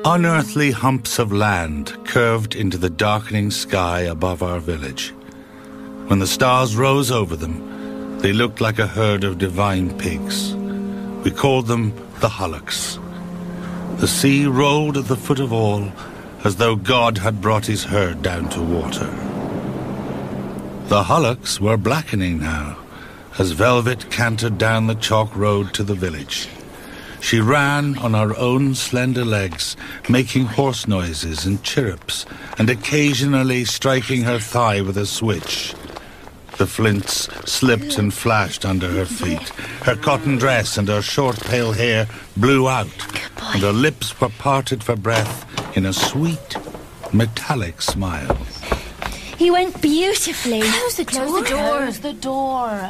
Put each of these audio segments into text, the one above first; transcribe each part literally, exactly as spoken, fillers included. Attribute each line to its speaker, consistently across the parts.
Speaker 1: Unearthly humps of land curved into the darkening sky above our village. When the stars rose over them, they looked like a herd of divine pigs. We called them the Hullocks. The sea rolled at the foot of all, as though God had brought his herd down to water. The Hullocks were blackening now, as Velvet cantered down the chalk road to the village. She ran on her own slender legs, making horse noises and chirrups, and occasionally striking her thigh with a switch. The flints slipped and flashed under her feet. Her cotton dress and her short pale hair blew out, and her lips were parted for breath in a sweet, metallic smile.
Speaker 2: He went beautifully.
Speaker 3: Close the door.
Speaker 2: Close the door.
Speaker 3: Close the door.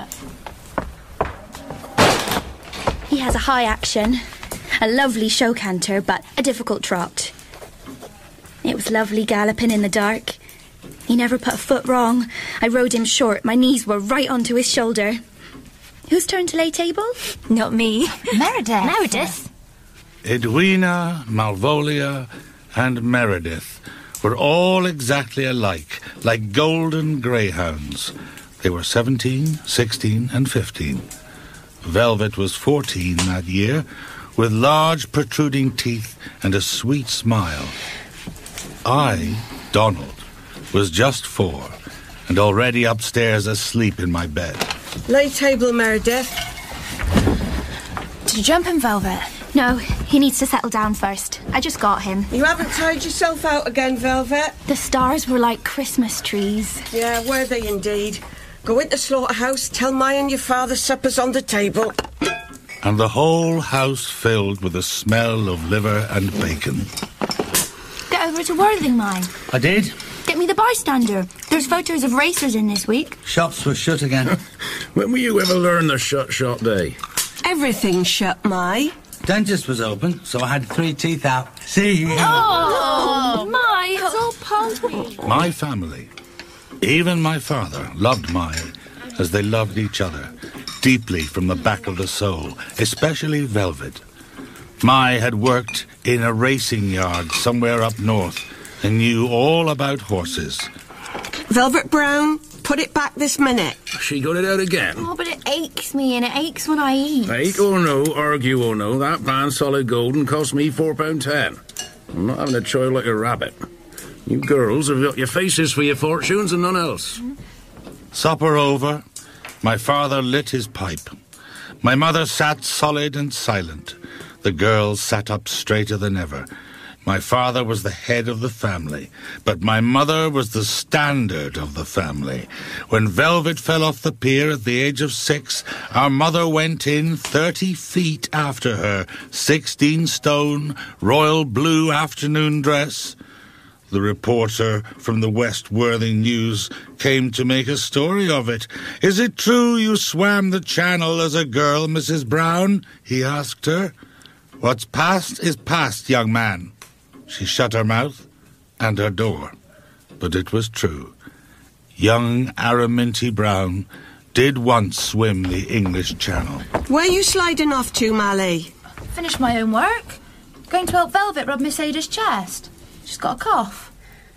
Speaker 2: He has a high action, a lovely show canter, but a difficult trot. It was lovely galloping in the dark. He never put a foot wrong. I rode him short. My knees were right onto his shoulder. Whose turn to lay table?
Speaker 3: Not me. Meredith.
Speaker 2: Meredith.
Speaker 1: Edwina, Malvolia, and Meredith were all exactly alike, like golden greyhounds. They were seventeen, sixteen, and fifteen. Velvet was fourteen that year, with large protruding teeth and a sweet smile. I, Donald, was just four, and already upstairs asleep in my bed.
Speaker 4: Lay table, Meredith.
Speaker 3: Did you jump in, Velvet?
Speaker 2: No, he needs to settle down first. I just got him.
Speaker 4: You haven't tied yourself out again, Velvet?
Speaker 2: The stars were like Christmas trees.
Speaker 4: Yeah, were they indeed? Go into slaughterhouse, tell my and your father supper's on the table.
Speaker 1: And the whole house filled with the smell of liver and bacon.
Speaker 2: Get over to Worthing, mine.
Speaker 5: I did.
Speaker 2: Get me the bystander. There's photos of racers in this week.
Speaker 5: Shops were shut again.
Speaker 6: When will you ever learn the shut shop day?
Speaker 4: Everything's shut, my.
Speaker 5: Dentist was open, so I had three teeth out. See?
Speaker 2: Oh, my. It's all pulpy.
Speaker 1: My family, even my father, loved Mai as they loved each other, deeply from the back of the soul, especially Velvet. Mai had worked in a racing yard somewhere up north and knew all about horses.
Speaker 4: Velvet Brown, put it back this minute.
Speaker 6: She got it out again.
Speaker 2: Oh, but it aches me and it aches when I eat.
Speaker 6: Ache or no, argue or no, that pan solid golden cost me four pound ten. I'm not having a choy like a rabbit. You girls have got your faces for your fortunes and none else.
Speaker 1: Supper over, my father lit his pipe. My mother sat solid and silent. The girls sat up straighter than ever. My father was the head of the family, but my mother was the standard of the family. When Velvet fell off the pier at the age of six, our mother went in thirty feet after her, sixteen stone, royal blue afternoon dress. The reporter from the West Worthing News came to make a story of it. "Is it true you swam the channel as a girl, Missus Brown?" he asked her. "What's past is past, young man." She shut her mouth and her door. But it was true. Young Araminty Brown did once swim the English Channel.
Speaker 4: Where you sliding off to, Mally?
Speaker 3: Finished my own work. Going to help Velvet rub Miss Ada's chest. She's got a cough.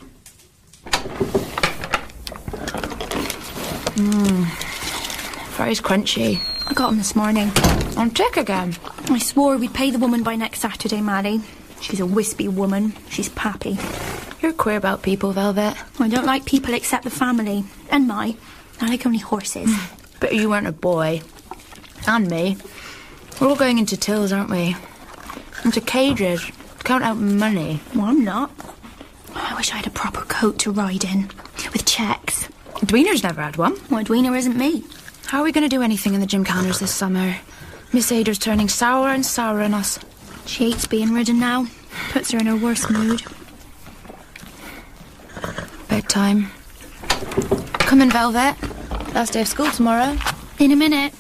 Speaker 3: Mmm. Very crunchy.
Speaker 2: I got him this morning.
Speaker 3: On tick again.
Speaker 2: I swore we'd pay the woman by next Saturday, Maddie. She's a wispy woman. She's pappy.
Speaker 3: You're queer about people, Velvet.
Speaker 2: I don't like people except the family. And my. I like only horses.
Speaker 3: But you weren't a boy. And me. We're all going into tills, aren't we? Into cages. To count out money.
Speaker 2: Well, I'm not. I wish I had a proper coat to ride in. With checks.
Speaker 3: Edwina's never had one.
Speaker 2: Well, Edwina isn't me.
Speaker 3: How are we going to do anything in the gymkhanas this summer? Miss Ada's turning sour and sour on us.
Speaker 2: She hates being ridden now. Puts her in her worst mood.
Speaker 3: Bedtime. Come in, Velvet. Last day of school tomorrow.
Speaker 2: In a minute.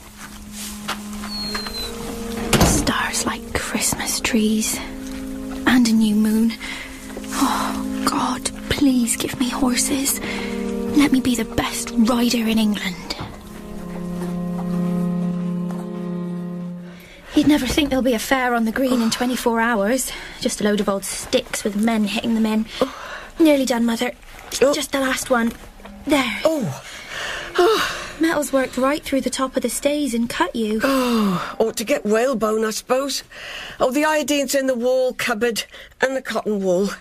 Speaker 2: Stars like Christmas trees. And a new moon. Oh, God, please give me horses. Let me be the best rider in England. You'd never think there'll be a fair on the green in twenty-four hours. Just a load of old sticks with men hitting them in. Nearly done, Mother.
Speaker 4: Oh.
Speaker 2: Just the last one. There.
Speaker 4: Oh. Oh.
Speaker 2: Metal's worked right through the top of the stays and cut you.
Speaker 4: Oh, ought to get whalebone, I suppose. Oh, the iodine's in the wall cupboard and the cotton wool.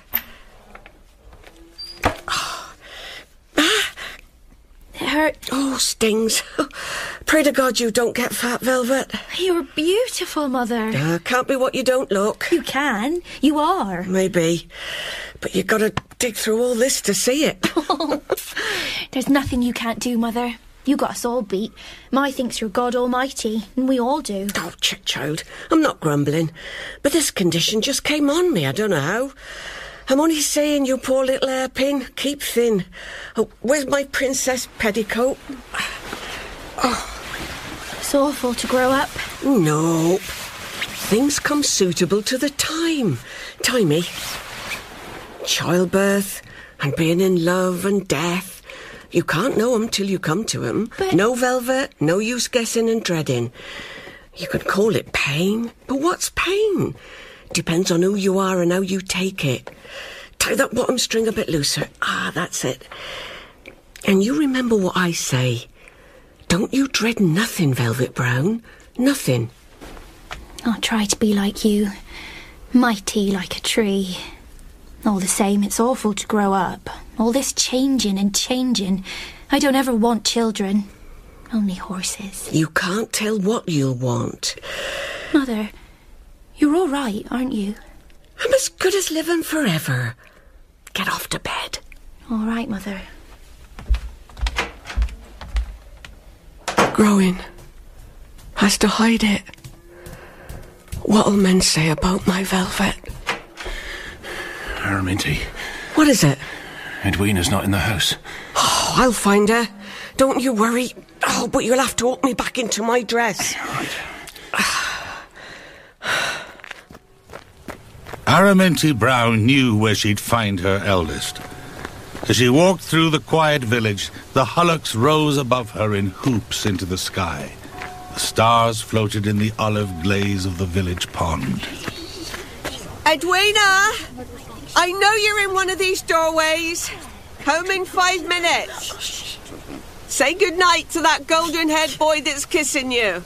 Speaker 4: Oh. Ah.
Speaker 2: It hurt.
Speaker 4: Oh, stings. Pray to God you don't get fat, Velvet.
Speaker 2: You're beautiful, Mother.
Speaker 4: Uh, can't be what you don't look.
Speaker 2: You can. You are.
Speaker 4: Maybe. But you gotta dig through all this to see it.
Speaker 2: There's nothing you can't do, Mother. You got us all beat. Ma thinks you're God Almighty, and we all do.
Speaker 4: Oh, ch- child, I'm not grumbling. But this condition just came on me, I don't know how. I'm only saying, you poor little hairpin, keep thin. Oh, where's my princess petticoat? Oh.
Speaker 2: It's awful to grow up.
Speaker 4: No. Things come suitable to the time. Timey. Childbirth and being in love and death. You can't know 'em till you come to 'em.
Speaker 2: But...
Speaker 4: No, Velvet, no use guessing and dreading. You could call it pain, but what's pain? Depends on who you are and how you take it. Tie that bottom string a bit looser. Ah, that's it. And you remember what I say. Don't you dread nothing, Velvet Brown. Nothing.
Speaker 2: I'll try to be like you. Mighty like a tree. All the same, it's awful to grow up. All this changing and changing. I don't ever want children. Only horses.
Speaker 4: You can't tell what you'll want.
Speaker 2: Mother, you're all right, aren't you?
Speaker 4: I'm as good as living forever. Get off to bed.
Speaker 2: All right, Mother.
Speaker 4: Growing. Has to hide it. What'll men say about my Velvet?
Speaker 6: Araminty.
Speaker 4: What is it?
Speaker 6: Edwina's not in the house.
Speaker 4: Oh, I'll find her. Don't you worry. Oh, but you'll have to walk me back into my dress.
Speaker 6: Right.
Speaker 1: Araminty Brown knew where she'd find her eldest. As she walked through the quiet village, the hullocks rose above her in hoops into the sky. The stars floated in the olive glaze of the village pond.
Speaker 4: Edwina! I know you're in one of these doorways. Home in five minutes. Say goodnight to that golden-haired boy that's kissing you.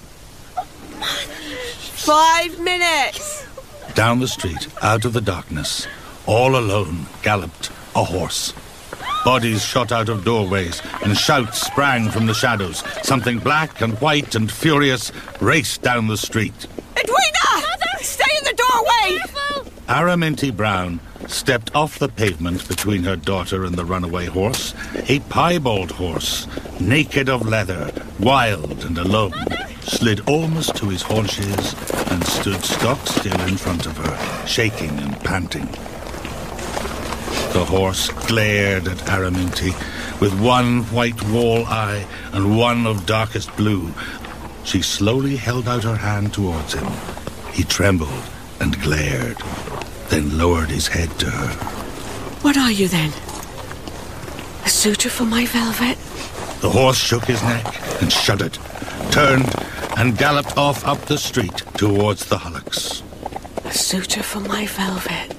Speaker 4: Five minutes.
Speaker 1: Down the street, out of the darkness, all alone, galloped a horse. Bodies shot out of doorways, and shouts sprang from the shadows. Something black and white and furious raced down the street.
Speaker 4: Edwina! Mother! Stay in the doorway!
Speaker 2: Careful!
Speaker 1: Araminty Brown stepped off the pavement between her daughter and the runaway horse, a piebald horse, naked of leather, wild and alone, Mother! Slid almost to his haunches and stood stock still in front of her, shaking and panting. The horse glared at Araminty with one white wall eye and one of darkest blue. She slowly held out her hand towards him. He trembled and glared, then lowered his head to her.
Speaker 4: What are you, then? A suitor for my Velvet?
Speaker 1: The horse shook his neck and shuddered, turned and galloped off up the street towards the hullocks.
Speaker 4: A suitor for my Velvet.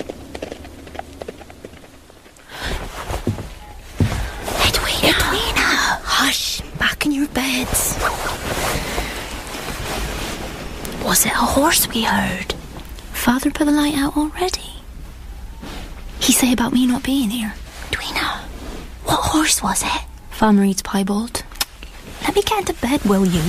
Speaker 2: Edwina! Edwina! Hush! Back in your beds. Was it a horse we heard? Father put the light out already. He say about me not being here. Edwina, what horse was it? Farmer Reed's piebald. Let me get into bed, will you?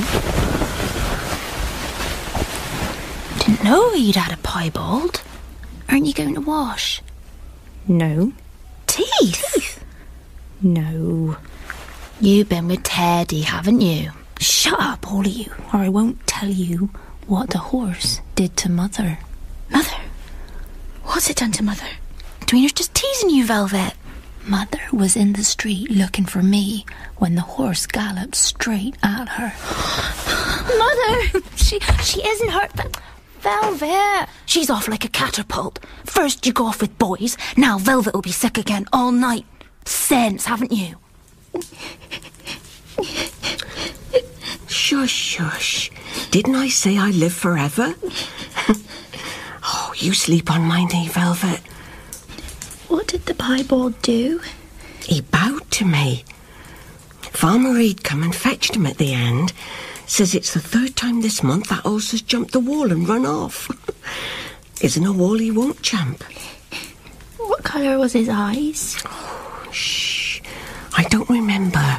Speaker 2: Didn't know you'd had a piebald. Aren't you going to wash?
Speaker 3: No.
Speaker 2: Teeth?
Speaker 3: No. You've been with Teddy, haven't you?
Speaker 2: Shut up, all of you, or I won't tell you what the horse did to Mother. Mother? What's it done to Mother? Edwina's just teasing you, Velvet. Mother was in the street looking for me when the horse galloped straight at her. Mother! She she isn't hurt, but... Velvet! She's off like a catapult. First you go off with boys, now Velvet will be sick again all night. Sense, haven't you?
Speaker 4: Shush, shush. Didn't I say I live forever? Oh, you sleep on my knee, Velvet.
Speaker 2: What did the piebald do?
Speaker 4: He bowed to me. Farmer Reed come and fetched him at the end. Says it's the third time this month that horse has jumped the wall and run off. Isn't a wall he won't jump.
Speaker 2: What colour was his eyes?
Speaker 4: Oh, shh. I don't remember.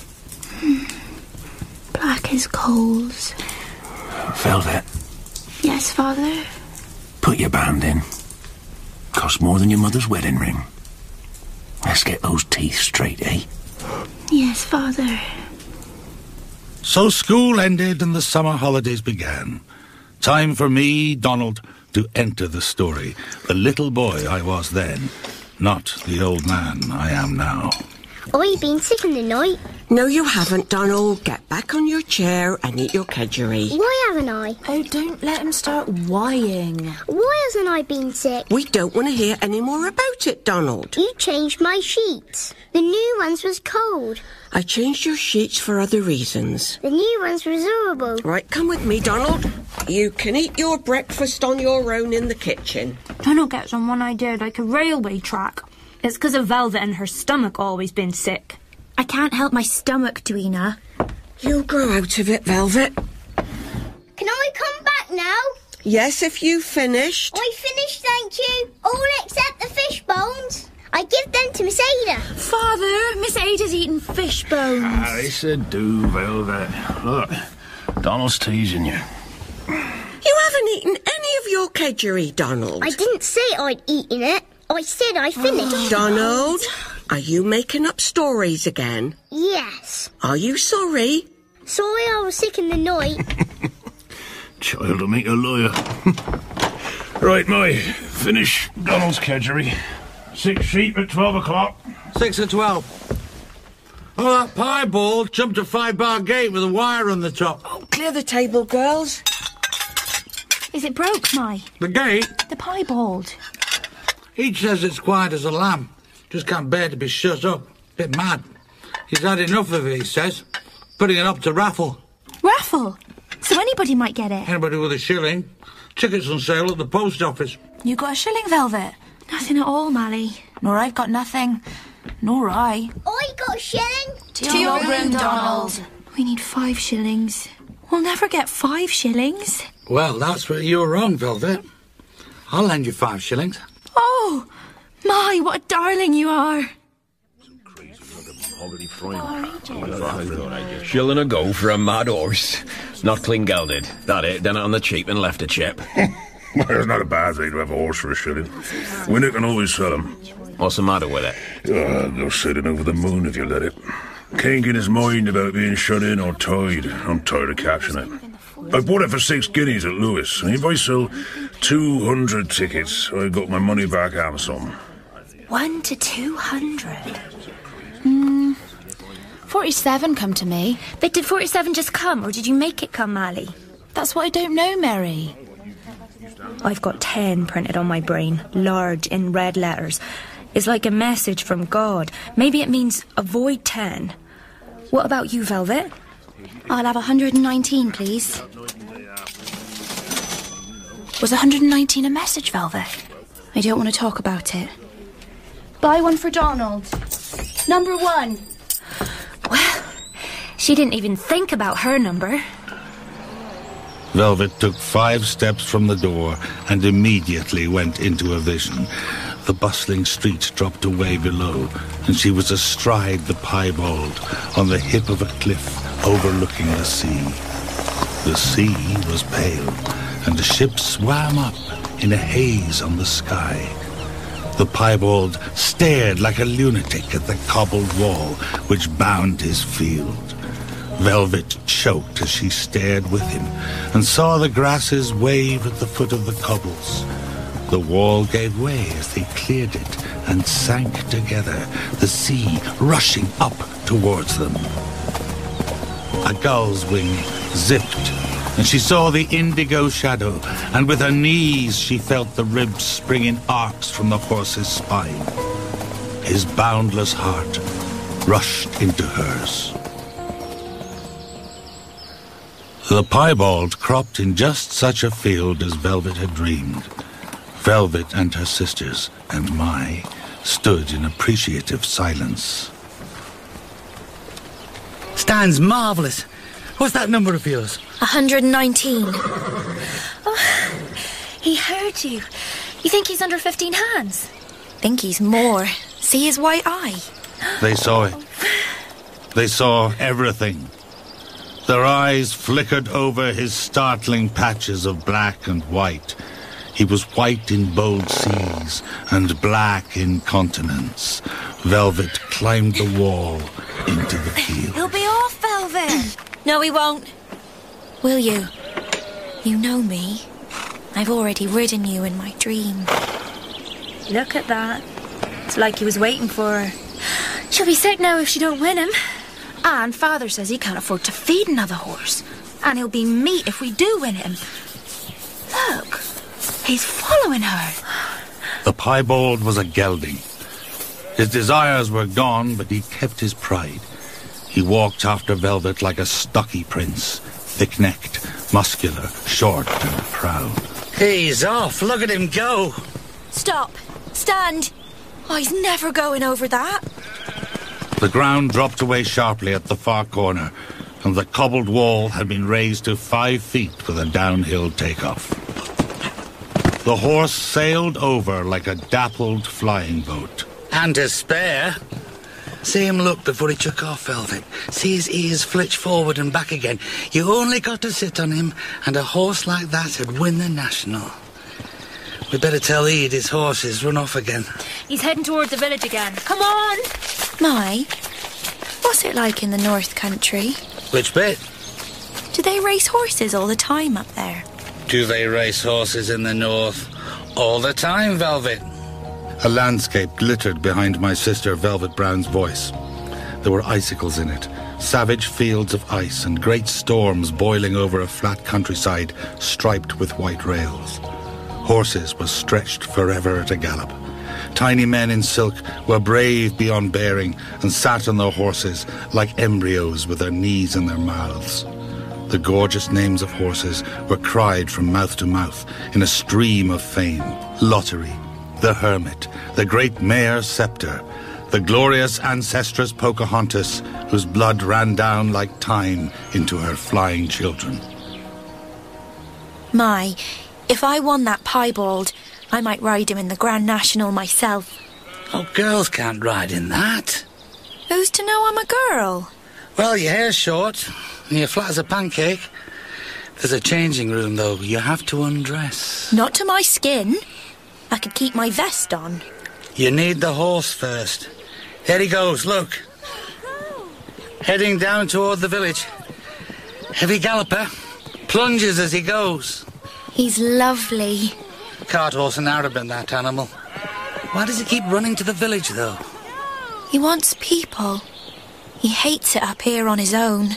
Speaker 2: Black as coals.
Speaker 6: Velvet,
Speaker 2: Yes, Father?
Speaker 6: put your band in. Cost more than your mother's wedding ring. Let's get those teeth straight, eh?
Speaker 2: Yes, Father.
Speaker 1: So school ended and the summer holidays began. Time for me, Donald, to enter the story. The little boy I was then, not the old man I am now.
Speaker 7: I've been sick in the night.
Speaker 4: No, you haven't, Donald. Get back on your chair and eat your kedgeree.
Speaker 7: Why haven't I?
Speaker 3: Oh, don't let him start whining.
Speaker 7: Why hasn't I been sick?
Speaker 4: We don't want to hear any more about it, Donald.
Speaker 7: You changed my sheets. The new ones was cold.
Speaker 4: I changed your sheets for other reasons.
Speaker 7: The new ones was horrible.
Speaker 4: Right, come with me, Donald. You can eat your breakfast on your own in the kitchen.
Speaker 8: Donald gets on one idea like a railway track. It's because of Velvet and her stomach always been sick.
Speaker 2: I can't help my stomach, Dweena.
Speaker 4: You'll grow out of it, Velvet.
Speaker 7: Can I come back now?
Speaker 4: Yes, if you finished.
Speaker 7: I finished, thank you. All except the fish bones. I give them to Miss Ada.
Speaker 2: Father, Miss Ada's eating fish bones.
Speaker 6: I said do, Velvet. Look, Donald's teasing you.
Speaker 4: You haven't eaten any of your kedgeree, Donald.
Speaker 7: I didn't say I'd eaten it. I said I finished.
Speaker 4: Donald, are you making up stories again?
Speaker 7: Yes.
Speaker 4: Are you sorry?
Speaker 7: Sorry I was sick in the night.
Speaker 6: Child will make a lawyer. Right, my finish Donald's kedgeree. Six sheep at twelve o'clock.
Speaker 5: Six or twelve. Oh, that piebald jumped a five-bar gate with a wire on the top.
Speaker 4: Oh, clear the table, girls.
Speaker 2: Is it broke, my?
Speaker 5: The gate?
Speaker 2: The piebald.
Speaker 5: Each says it's quiet as a lamb. Just can't bear to be shut up. Bit mad. He's had enough of it, he says. Putting it up to raffle.
Speaker 2: Raffle? So anybody might get it.
Speaker 5: Anybody with a shilling. Tickets on sale at the post office.
Speaker 3: You got a shilling, Velvet?
Speaker 2: Nothing at all, Mally.
Speaker 3: Nor I've got nothing. Nor I.
Speaker 7: I got a shilling.
Speaker 3: To your room, Donald.
Speaker 2: We need five shillings. We'll never get five shillings.
Speaker 5: Well, that's where you were wrong, Velvet. I'll lend you five shillings.
Speaker 2: Oh, my, what a darling you are.
Speaker 9: Shilling a go for a mad horse. Not clean gelded. That it, done it on the cheap and left a chip.
Speaker 6: Well, it's not a bad thing to have a horse for a shilling. Winner can always sell him.
Speaker 9: What's the matter with it?
Speaker 6: Uh, go sailing over the moon if you let it. Can't get his mind about being shut in or tied. I'm tired of catching it. I bought it for six guineas at Lewis, and if I sell two hundred tickets, I got my money back and some.
Speaker 3: One to two hundred. Hmm. Forty-seven come to me.
Speaker 2: But did forty-seven just come, or did you make it come, Mally?
Speaker 3: That's what I don't know, Mary.
Speaker 8: I've got ten printed on my brain, large in red letters. It's like a message from God. Maybe it means avoid ten. What about you, Velvet?
Speaker 2: I'll have one hundred nineteen, please.
Speaker 3: Was one hundred nineteen a message, Velvet?
Speaker 2: I don't want to talk about it. Buy one for Donald. Number one.
Speaker 8: Well, she didn't even think about her number.
Speaker 1: Velvet took five steps from the door and immediately went into a vision. The bustling streets dropped away below, and she was astride the piebald on the hip of a cliff overlooking the sea. The sea was pale, and the ship swam up in a haze on the sky. The piebald stared like a lunatic at the cobbled wall which bound his field. Velvet choked as she stared with him and saw the grasses wave at the foot of the cobbles. The wall gave way as they cleared it and sank together, the sea rushing up towards them. A gull's wing zipped, and she saw the indigo shadow, and with her knees she felt the ribs spring in arcs from the horse's spine. His boundless heart rushed into hers. The piebald cropped in just such a field as Velvet had dreamed. Velvet and her sisters, and Mai, stood in appreciative silence.
Speaker 5: Stan's marvellous. What's that number of yours?
Speaker 2: one hundred nineteen.
Speaker 8: Oh, he heard you. You think he's under fifteen hands?
Speaker 2: Think he's more. See his white eye?
Speaker 1: They saw it. They saw everything. Their eyes flickered over his startling patches of black and white. He was white in bold seas and black in continents. Velvet climbed the wall into the field.
Speaker 8: He'll be off, Velvet.
Speaker 2: No, he won't. Will you? You know me. I've already ridden you in my dream.
Speaker 8: Look at that. It's like he was waiting for her. She'll be sick now if she don't win him. And Father says he can't afford to feed another horse. And he'll be meat if we do win him. Look, he's following her.
Speaker 1: The piebald was a gelding. His desires were gone, but he kept his pride. He walked after Velvet like a stocky prince, thick-necked, muscular, short and proud.
Speaker 5: He's off. Look at him go.
Speaker 2: Stop. Stand. Oh, he's never going over that.
Speaker 1: The ground dropped away sharply at the far corner, and the cobbled wall had been raised to five feet with a downhill takeoff. The horse sailed over like a dappled flying boat.
Speaker 5: And to spare. See him look before he took off, Velvet. See his ears flitch forward and back again. You only got to sit on him, and a horse like that would win the National. We'd better tell Ede his horses run off again.
Speaker 8: He's heading towards the village again. Come on!
Speaker 2: Mai, what's it like in the North Country?
Speaker 5: Which bit?
Speaker 2: Do they race horses all the time up there?
Speaker 5: Do they race horses in the North? All the time, Velvet.
Speaker 1: A landscape glittered behind my sister Velvet Brown's voice. There were icicles in it, savage fields of ice and great storms boiling over a flat countryside striped with white rails. Horses were stretched forever at a gallop. Tiny men in silk were brave beyond bearing and sat on their horses like embryos with their knees in their mouths. The gorgeous names of horses were cried from mouth to mouth in a stream of fame. Lottery, the Hermit, the great Mare Scepter, the glorious ancestress Pocahontas, whose blood ran down like time into her flying children.
Speaker 2: Mai, if I won that piebald, I might ride him in the Grand National myself.
Speaker 5: Oh, girls can't ride in that.
Speaker 2: Who's to know I'm a girl?
Speaker 5: Well, your hair's short, and you're flat as a pancake. There's a changing room, though. You have to undress.
Speaker 2: Not to my skin. I could keep my vest on.
Speaker 5: You need the horse first. There he goes, look. Heading down toward the village. Heavy galloper. Plunges as he goes.
Speaker 2: He's lovely.
Speaker 5: Cart horse and Arabin, that animal. Why does he keep running to the village, though?
Speaker 2: He wants people. He hates it up here on his own.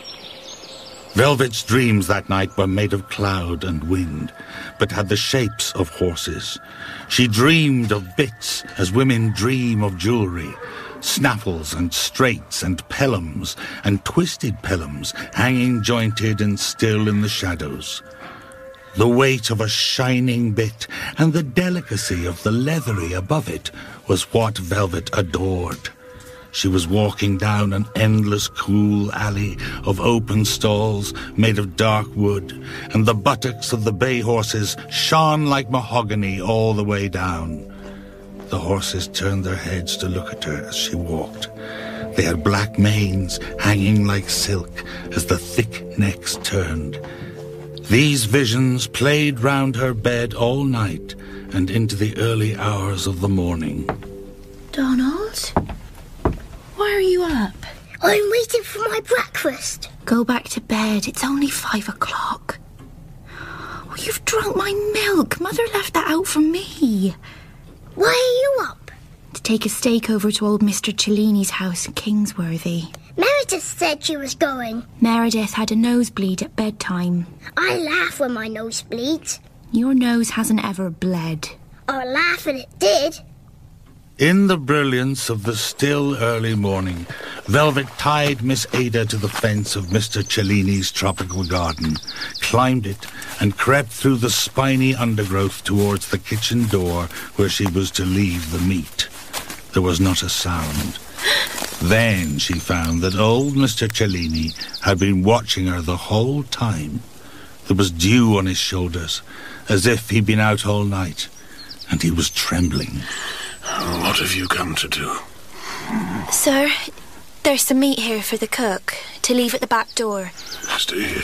Speaker 1: Velvet's dreams that night were made of cloud and wind, but had the shapes of horses. She dreamed of bits as women dream of jewellery, snaffles and straights and pellums and twisted pellums hanging jointed and still in the shadows. The weight of a shining bit and the delicacy of the leathery above it was what Velvet adored. She was walking down an endless cool alley of open stalls made of dark wood, and the buttocks of the bay horses shone like mahogany all the way down. The horses turned their heads to look at her as she walked. They had black manes hanging like silk as the thick necks turned. These visions played round her bed all night and into the early hours of the morning.
Speaker 2: Donald? Why are you up?
Speaker 7: I'm waiting for my breakfast.
Speaker 2: Go back to bed. It's only five o'clock. Oh, you've drunk my milk. Mother left that out for me.
Speaker 7: Why are you up?
Speaker 2: To take a steak over to old Mister Cellini's house in Kingsworthy.
Speaker 7: Meredith said she was going.
Speaker 2: Meredith had a nosebleed at bedtime.
Speaker 7: I laugh when my nose bleeds.
Speaker 2: Your nose hasn't ever bled.
Speaker 7: I'll laugh when it did.
Speaker 1: In the brilliance of the still early morning, Velvet tied Miss Ada to the fence of Mister Cellini's tropical garden, climbed it, and crept through the spiny undergrowth towards the kitchen door where she was to leave the meat. There was not a sound. Then she found that old Mister Cellini had been watching her the whole time. There was dew on his shoulders, as if he'd been out all night, and he was trembling.
Speaker 6: What have you come to do?
Speaker 8: Sir, there's some meat here for the cook, to leave at the back door.
Speaker 6: Stay here.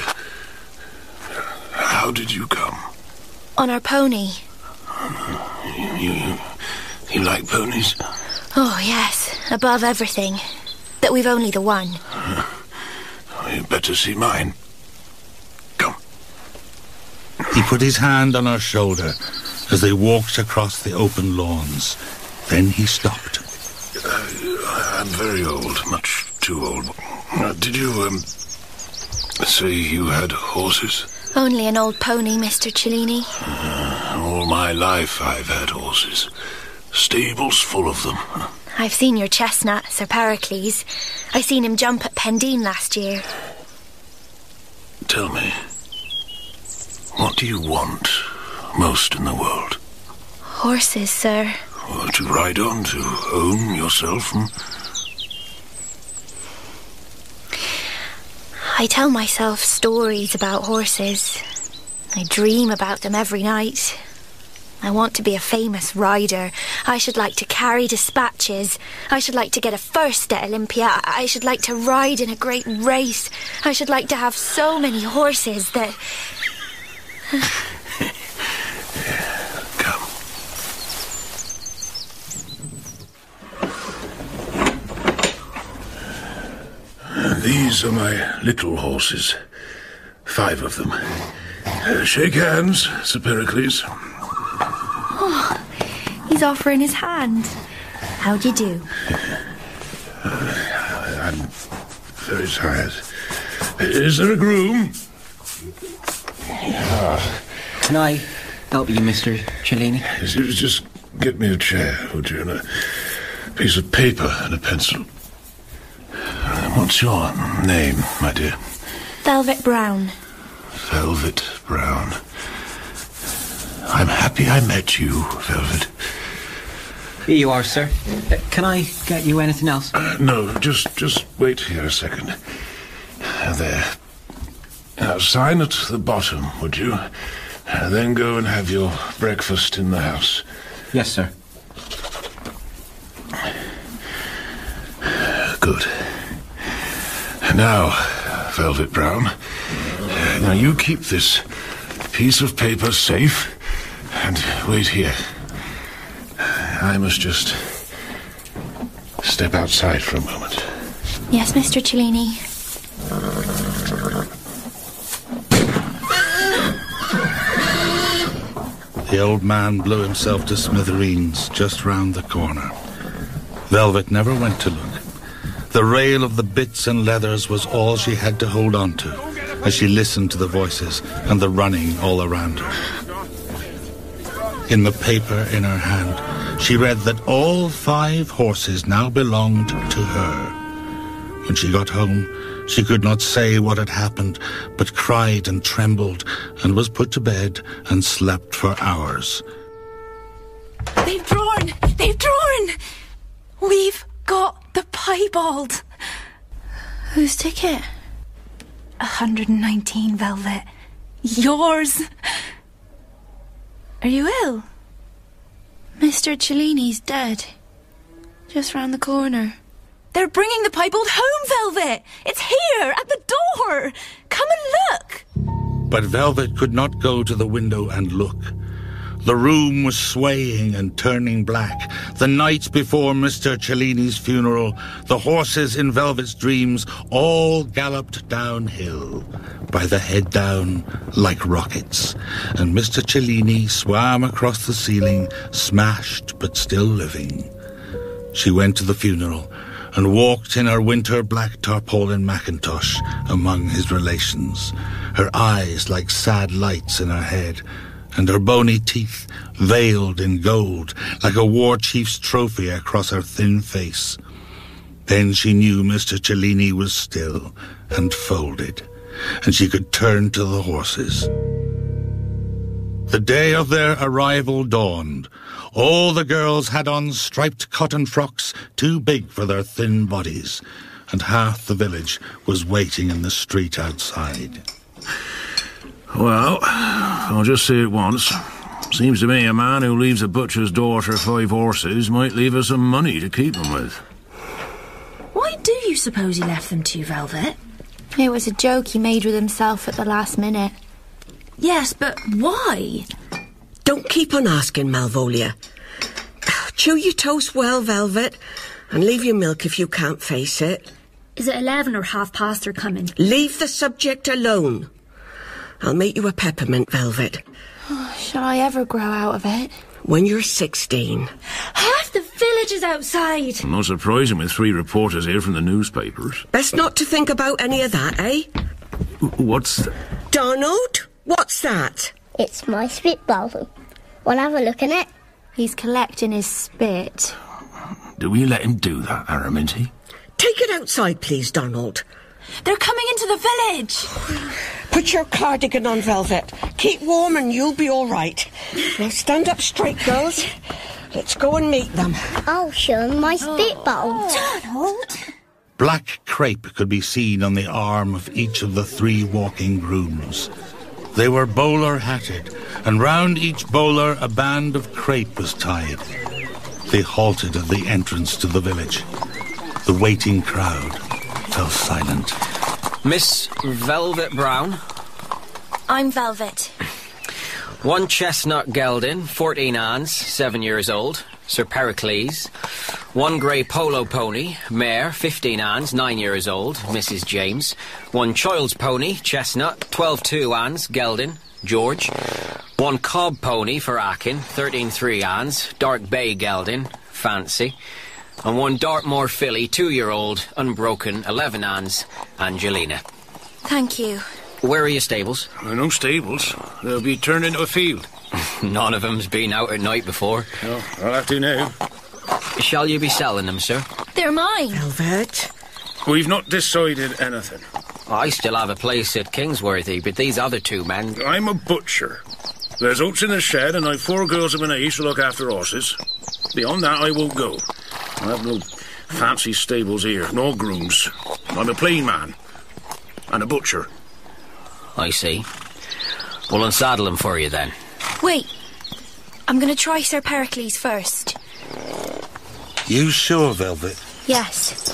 Speaker 6: How did you come?
Speaker 8: On our pony.
Speaker 6: You, you, you like ponies?
Speaker 8: Oh, yes, above everything. But we've only the one.
Speaker 6: Uh, you'd better see mine. Come.
Speaker 1: He put his hand on her shoulder as they walked across the open lawns. Then he stopped.
Speaker 6: Uh, I'm very old, much too old. Uh, did you, um, say you had horses?
Speaker 8: Only an old pony, Mister Cellini.
Speaker 6: Uh, all my life I've had horses. Stables full of them.
Speaker 8: I've seen your chestnut, Sir Pericles. I seen him jump at Pendeen last year.
Speaker 6: Tell me, what do you want most in the world?
Speaker 8: Horses, sir.
Speaker 6: Or to ride on, to own yourself? Hmm?
Speaker 8: I tell myself stories about horses. I dream about them every night. I want to be a famous rider. I should like to carry dispatches. I should like to get a first at Olympia. I should like to ride in a great race. I should like to have so many horses that...
Speaker 6: Come. These are my little horses. Five of them. Uh, shake hands, Sir Pericles.
Speaker 8: Oh, he's offering his hand. How'd you do?
Speaker 6: Uh, I'm very tired. Is there a groom?
Speaker 10: Ah. Can I help you, Mister Cellini?
Speaker 6: Just get me a chair, would you, and a piece of paper and a pencil. What's your name, my dear?
Speaker 8: Velvet Brown.
Speaker 6: Velvet Brown. I'm happy I met you, Velvet.
Speaker 10: Here you are, sir. Uh, can I get you anything else?
Speaker 6: Uh, no, just just wait here a second. Uh, there. Now, sign at the bottom, would you? Uh, then go and have your breakfast in the house.
Speaker 10: Yes, sir.
Speaker 6: Good. Now, Velvet Brown, uh, now you keep this piece of paper safe and wait here. I must just step outside for a moment.
Speaker 8: Yes, Mister Cellini.
Speaker 1: The old man blew himself to smithereens just round the corner. Velvet never went to look. The rail of the bits and leathers was all she had to hold on to as she listened to the voices and the running all around her. In the paper in her hand, she read that all five horses now belonged to her. When she got home, she could not say what had happened, but cried and trembled and was put to bed and slept for hours.
Speaker 11: They've drawn! They've drawn! We've got the piebald.
Speaker 8: Whose ticket?
Speaker 11: one hundred nineteen, Velvet. Yours. Are you ill?
Speaker 8: Mister Cellini's dead. Just round the corner.
Speaker 11: They're bringing the piebald home, Velvet. It's here, at the door. Come and look.
Speaker 1: But Velvet could not go to the window and look. The room was swaying and turning black. The night before Mister Cellini's funeral, the horses in Velvet's dreams all galloped downhill, by the head down like rockets, and Mister Cellini swam across the ceiling, smashed but still living. She went to the funeral and walked in her winter black tarpaulin mackintosh among his relations, her eyes like sad lights in her head, and her bony teeth veiled in gold like a war chief's trophy across her thin face. Then she knew Mister Cellini was still and folded, and she could turn to the horses. The day of their arrival dawned. All the girls had on striped cotton frocks too big for their thin bodies, and half the village was waiting in the street outside.
Speaker 6: Well, I'll just say it once. Seems to me a man who leaves a butcher's daughter five horses might leave her some money to keep them with.
Speaker 8: Why do you suppose he left them to you, Velvet?
Speaker 3: It was a joke he made with himself at the last minute.
Speaker 8: Yes, but why?
Speaker 4: Don't keep on asking, Malvolia. Chew your toast well, Velvet, and leave your milk if you can't face it.
Speaker 8: Is it eleven or half past they're coming?
Speaker 4: Leave the subject alone. I'll make you a peppermint, Velvet.
Speaker 3: Oh, shall I ever grow out of it?
Speaker 4: When you're sixteen.
Speaker 8: Half the village is outside.
Speaker 6: Not surprising with three reporters here from the newspapers.
Speaker 4: Best not to think about any of that, eh?
Speaker 6: What's that?
Speaker 4: Donald, what's that?
Speaker 7: It's my spitball. Wanna have a look in it?
Speaker 3: He's collecting his spit.
Speaker 6: Do we let him do that, Araminty?
Speaker 4: Take it outside, please, Donald.
Speaker 8: They're coming into the village.
Speaker 4: Put your cardigan on, Velvet. Keep warm and you'll be all right. Now stand up straight, girls. Let's go and meet them.
Speaker 7: I'll show them my spitball.
Speaker 8: Oh. Donald.
Speaker 1: Black crepe could be seen on the arm of each of the three walking grooms. They were bowler-hatted, and round each bowler a band of crepe was tied. They halted at the entrance to the village. The waiting crowd fell silent.
Speaker 9: Miss Velvet Brown.
Speaker 2: I'm Velvet.
Speaker 9: One chestnut gelding, fourteen anns, seven years old, Sir Pericles. One grey polo pony, mare, fifteen anns, nine years old, Missus James. One child's pony, chestnut, twelve two anns, gelding, George. One cob pony for Akin, thirteen three anns, dark bay gelding, Fancy. And one Dartmoor filly, two-year-old, unbroken, eleven anns, Angelina.
Speaker 2: Thank you.
Speaker 9: Where are your stables?
Speaker 6: There are no stables. They'll be turned into a field.
Speaker 9: None of them's been out at night before.
Speaker 6: No, I'll have to now.
Speaker 9: Shall you be selling them, sir?
Speaker 2: They're mine.
Speaker 4: Velvet.
Speaker 6: We've not decided anything.
Speaker 9: I still have a place at Kingsworthy, but these other two men...
Speaker 6: I'm a butcher. There's oats in the shed, and I've four girls of an age to look after horses. Beyond that, I won't go. I have no fancy stables here, nor grooms. I'm a plain man. And a butcher.
Speaker 9: I see. We'll unsaddle them for you, then.
Speaker 2: Wait. I'm going to try Sir Pericles first.
Speaker 1: You sure, Velvet?
Speaker 2: Yes.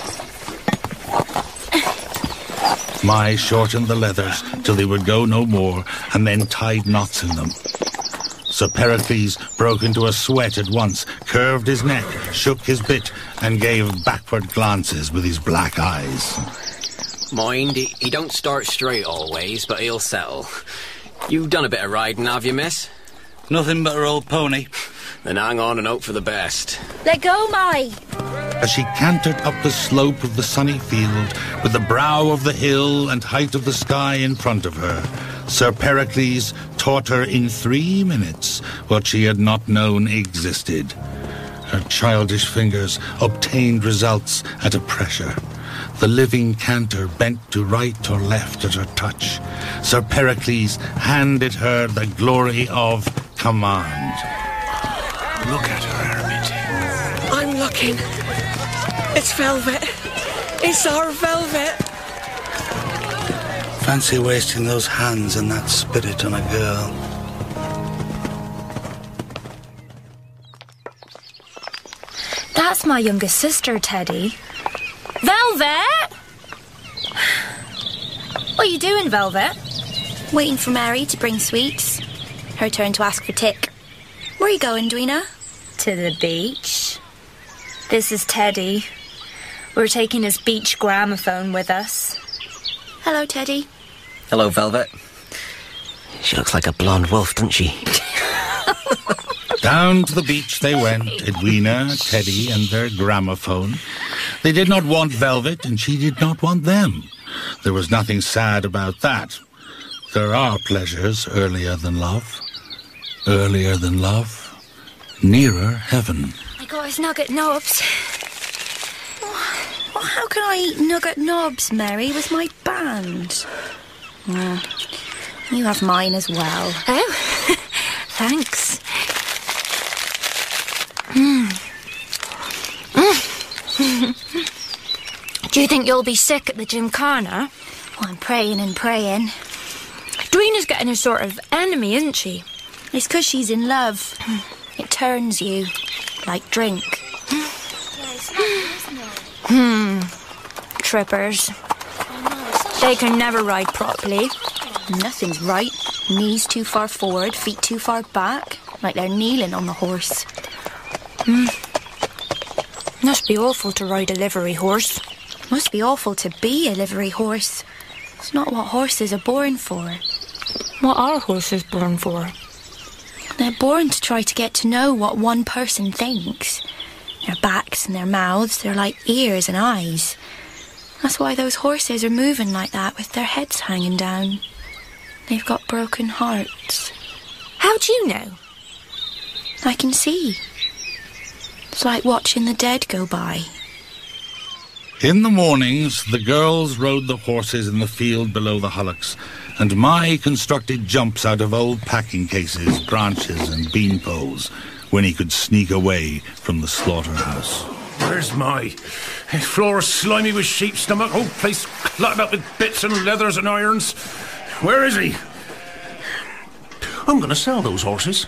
Speaker 1: Mai shortened the leathers till they would go no more, and then tied knots in them. Sir Pericles broke into a sweat at once, curved his neck, shook his bit, and gave backward glances with his black eyes.
Speaker 9: Mind, he, he don't start straight always, but he'll settle. You've done a bit of riding, have you, miss?
Speaker 5: Nothing but her old pony.
Speaker 9: Then hang on and hope for the best.
Speaker 2: Let go, Mai.
Speaker 1: As she cantered up the slope of the sunny field, with the brow of the hill and height of the sky in front of her, Sir Pericles taught her in three minutes what she had not known existed. Her childish fingers obtained results at a pressure. The living canter bent to right or left at her touch. Sir Pericles handed her the glory of command.
Speaker 6: Look at her, Araminty.
Speaker 4: I'm looking. It's Velvet. It's our Velvet.
Speaker 5: Fancy wasting those hands and that spirit on a girl.
Speaker 8: That's my youngest sister, Teddy. Velvet! What are you doing, Velvet?
Speaker 2: Waiting for Mary to bring sweets. Her turn to ask for tick. Where are you going, Dweena?
Speaker 8: To the beach. This is Teddy. We're taking his beach gramophone with us.
Speaker 2: Hello, Teddy.
Speaker 9: Hello, Velvet. She looks like a blonde wolf, doesn't she?
Speaker 1: Down to the beach they went, Edwina, Teddy, and their gramophone. They did not want Velvet, and she did not want them. There was nothing sad about that. There are pleasures earlier than love. Earlier than love, nearer heaven.
Speaker 2: I got his nugget knobs. Well, how can I eat nugget knobs, Mary, with my band? Mm. You have mine as well.
Speaker 8: Oh, thanks. Mm. Mm. Do you think you'll be sick at the gymkhana?
Speaker 2: Well, I'm praying and praying.
Speaker 8: Dwena's getting a sort of enemy, isn't she?
Speaker 2: It's 'cause she's in love. It turns you, like drink.
Speaker 8: Hmm. Trippers. They can never ride properly.
Speaker 2: Nothing's right. Knees too far forward, feet too far back, like they're kneeling on the horse.
Speaker 8: Hmm. Must be awful to ride a livery horse.
Speaker 2: Must be awful to be a livery horse. It's not what horses are born for.
Speaker 8: What are horses born for?
Speaker 2: They're born to try to get to know what one person thinks. Their backs and their mouths, they're like ears and eyes. That's why those horses are moving like that with their heads hanging down. They've got broken hearts.
Speaker 8: How do you know?
Speaker 2: I can see. It's like watching the dead go by.
Speaker 1: In the mornings, the girls rode the horses in the field below the hullocks, and Mai constructed jumps out of old packing cases, branches and bean poles, when he could sneak away from the slaughterhouse.
Speaker 6: Where's Mai? Floor slimy with sheep stomach, whole place clotted up with bits and leathers and irons. Where is he? I'm going to sell those horses.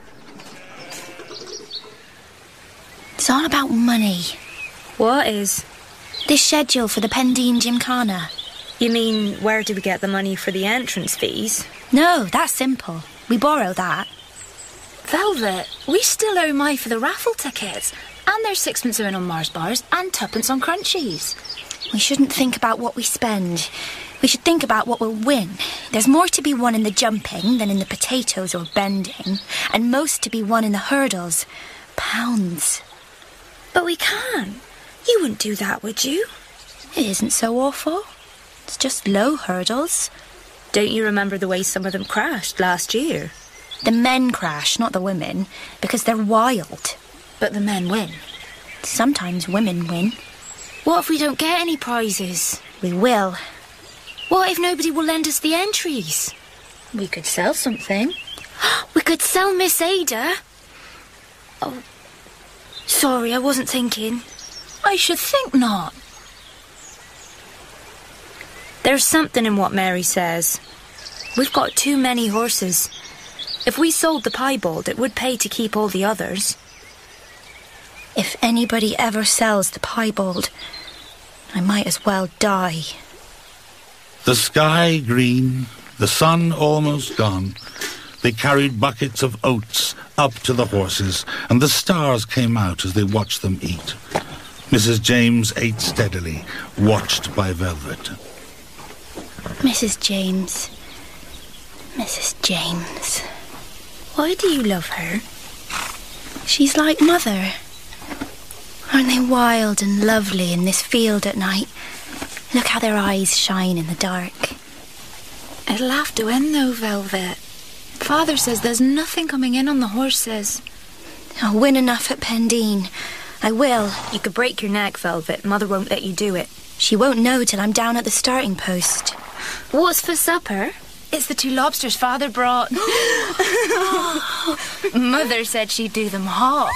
Speaker 2: It's all about money.
Speaker 8: What is?
Speaker 2: This schedule for the Pendeen Gymkhana.
Speaker 8: You mean, where do we get the money for the entrance fees?
Speaker 2: No, that's simple. We borrow that.
Speaker 8: Velvet, we still owe Mai for the raffle tickets. And there's sixpence in on Mars bars and tuppence on crunchies.
Speaker 2: We shouldn't think about what we spend. We should think about what we'll win. There's more to be won in the jumping than in the potatoes or bending, and most to be won in the hurdles. Pounds.
Speaker 8: But we can't. You wouldn't do that, would you?
Speaker 2: It isn't so awful. It's just low hurdles.
Speaker 8: Don't you remember the way some of them crashed last year?
Speaker 2: The men crash, not the women, because they're wild.
Speaker 8: But the men win.
Speaker 2: Sometimes women win.
Speaker 8: What if we don't get any prizes?
Speaker 2: We will.
Speaker 8: What if nobody will lend us the entries?
Speaker 2: We could sell something.
Speaker 8: We could sell Miss Ada. Oh, sorry, I wasn't thinking.
Speaker 2: I should think not.
Speaker 8: There's something in what Mary says. We've got too many horses. If we sold the piebald, it would pay to keep all the others.
Speaker 2: If anybody ever sells the piebald, I might as well die.
Speaker 1: The sky green, the sun almost gone. They carried buckets of oats up to the horses, and the stars came out as they watched them eat. Missus James ate steadily, watched by Velvet.
Speaker 2: Missus James. Missus James.
Speaker 8: Why do you love her?
Speaker 2: She's like Mother. Aren't they wild and lovely in this field at night? Look how their eyes shine in the dark.
Speaker 8: It'll have to end though, Velvet. Father says there's nothing coming in on the horses.
Speaker 2: I'll win enough at Pendeen. I will.
Speaker 8: You could break your neck, Velvet. Mother won't let you do it.
Speaker 2: She won't know till I'm down at the starting post.
Speaker 8: What's for supper?
Speaker 11: It's the two lobsters Father brought. Mother said she'd do them hot.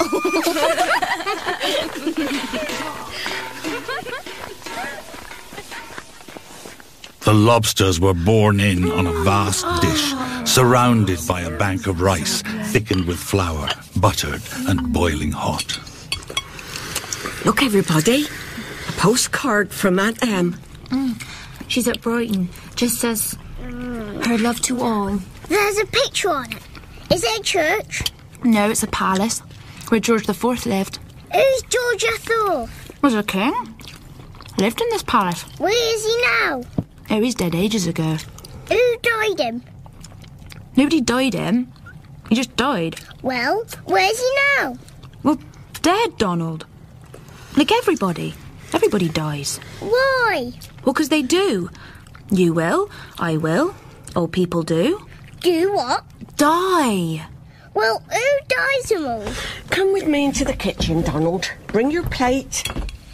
Speaker 1: The lobsters were borne in on a vast dish, surrounded by a bank of rice, thickened with flour, buttered and boiling hot.
Speaker 4: Look, everybody. A postcard from Aunt Em.
Speaker 8: Mm. She's at Brighton. Just says, her love to all.
Speaker 7: There's a picture on it. Is it a church?
Speaker 8: No, it's a palace where George the Fourth lived.
Speaker 7: Who's George the Fourth?
Speaker 8: Was a king. Lived in this palace.
Speaker 7: Where is he now?
Speaker 8: Oh, he's dead ages ago.
Speaker 7: Who died him?
Speaker 8: Nobody died him. He just died.
Speaker 7: Well, where's he now?
Speaker 8: Well, dead, Donald. Like everybody. Everybody dies.
Speaker 7: Why?
Speaker 8: Well, because they do. You will. I will. Old people do.
Speaker 7: Do what?
Speaker 8: Die.
Speaker 7: Well, who dyes them all?
Speaker 4: Come with me into the kitchen, Donald. Bring your plate.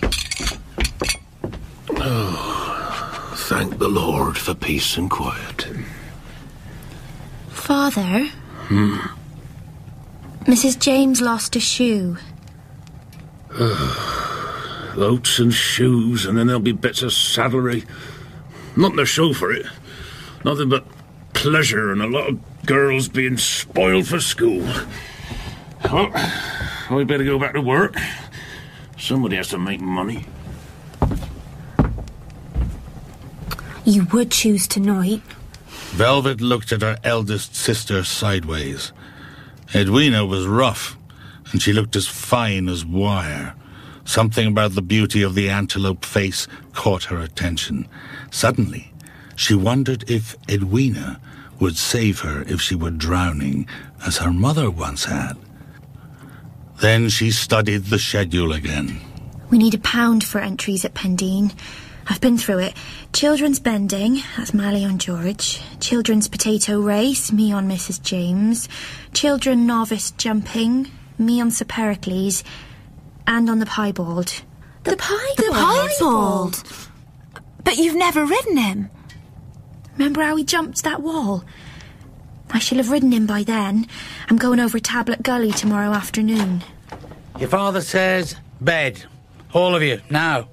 Speaker 6: Oh, thank the Lord for peace and quiet.
Speaker 2: Father?
Speaker 6: Hmm?
Speaker 2: Missus James lost a shoe.
Speaker 6: Oats and shoes, and then there'll be bits of saddlery. Nothing to show for it. Nothing but pleasure and a lot of girls being spoiled for school. Well, we better go back to work. Somebody has to make money.
Speaker 11: You would choose tonight.
Speaker 1: Velvet looked at her eldest sister sideways. Edwina was rough, and she looked as fine as wire. Something about the beauty of the antelope face caught her attention. Suddenly, she wondered if Edwina would save her if she were drowning, as her mother once had. Then she studied the schedule again.
Speaker 2: We need a pound for entries at Pendine. I've been through it. Children's bending, that's Mally on George. Children's potato race, me on Missus James. Children novice jumping, me on Sir Pericles. And on the piebald.
Speaker 11: The, the piebald? The piebald? But you've never ridden him.
Speaker 2: Remember how he jumped that wall? I shall have ridden him by then. I'm going over Tablet Gully tomorrow afternoon.
Speaker 5: Your father says bed. All of you, now.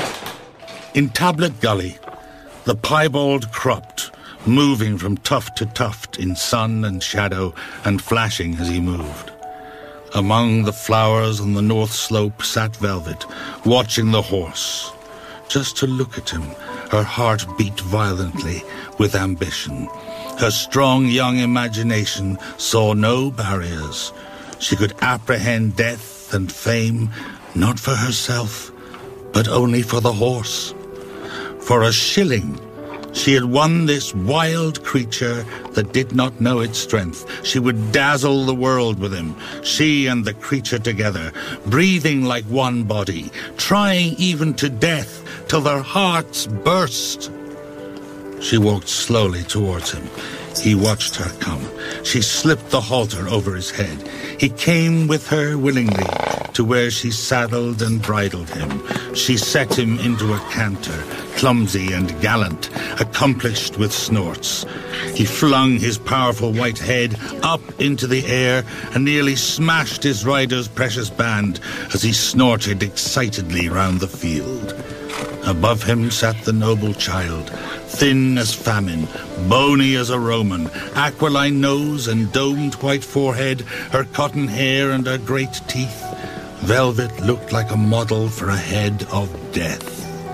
Speaker 1: In Tablet Gully, the piebald cropped, moving from tuft to tuft in sun and shadow and flashing as he moved. Among the flowers on the north slope sat Velvet, watching the horse. Just to look at him, her heart beat violently with ambition. Her strong young imagination saw no barriers. She could apprehend death and fame, not for herself, but only for the horse. For a shilling, she had won this wild creature that did not know its strength. She would dazzle the world with him, she and the creature together, breathing like one body, trying even to death till their hearts burst. She walked slowly towards him. He watched her come. She slipped the halter over his head. He came with her willingly to where she saddled and bridled him. She set him into a canter, clumsy and gallant, accomplished with snorts. He flung his powerful white head up into the air and nearly smashed his rider's precious band as he snorted excitedly round the field. Above him sat the noble child, thin as famine, bony as a Roman, aquiline nose and domed white forehead, her cotton hair and her great teeth. Velvet looked like a model for a head of death.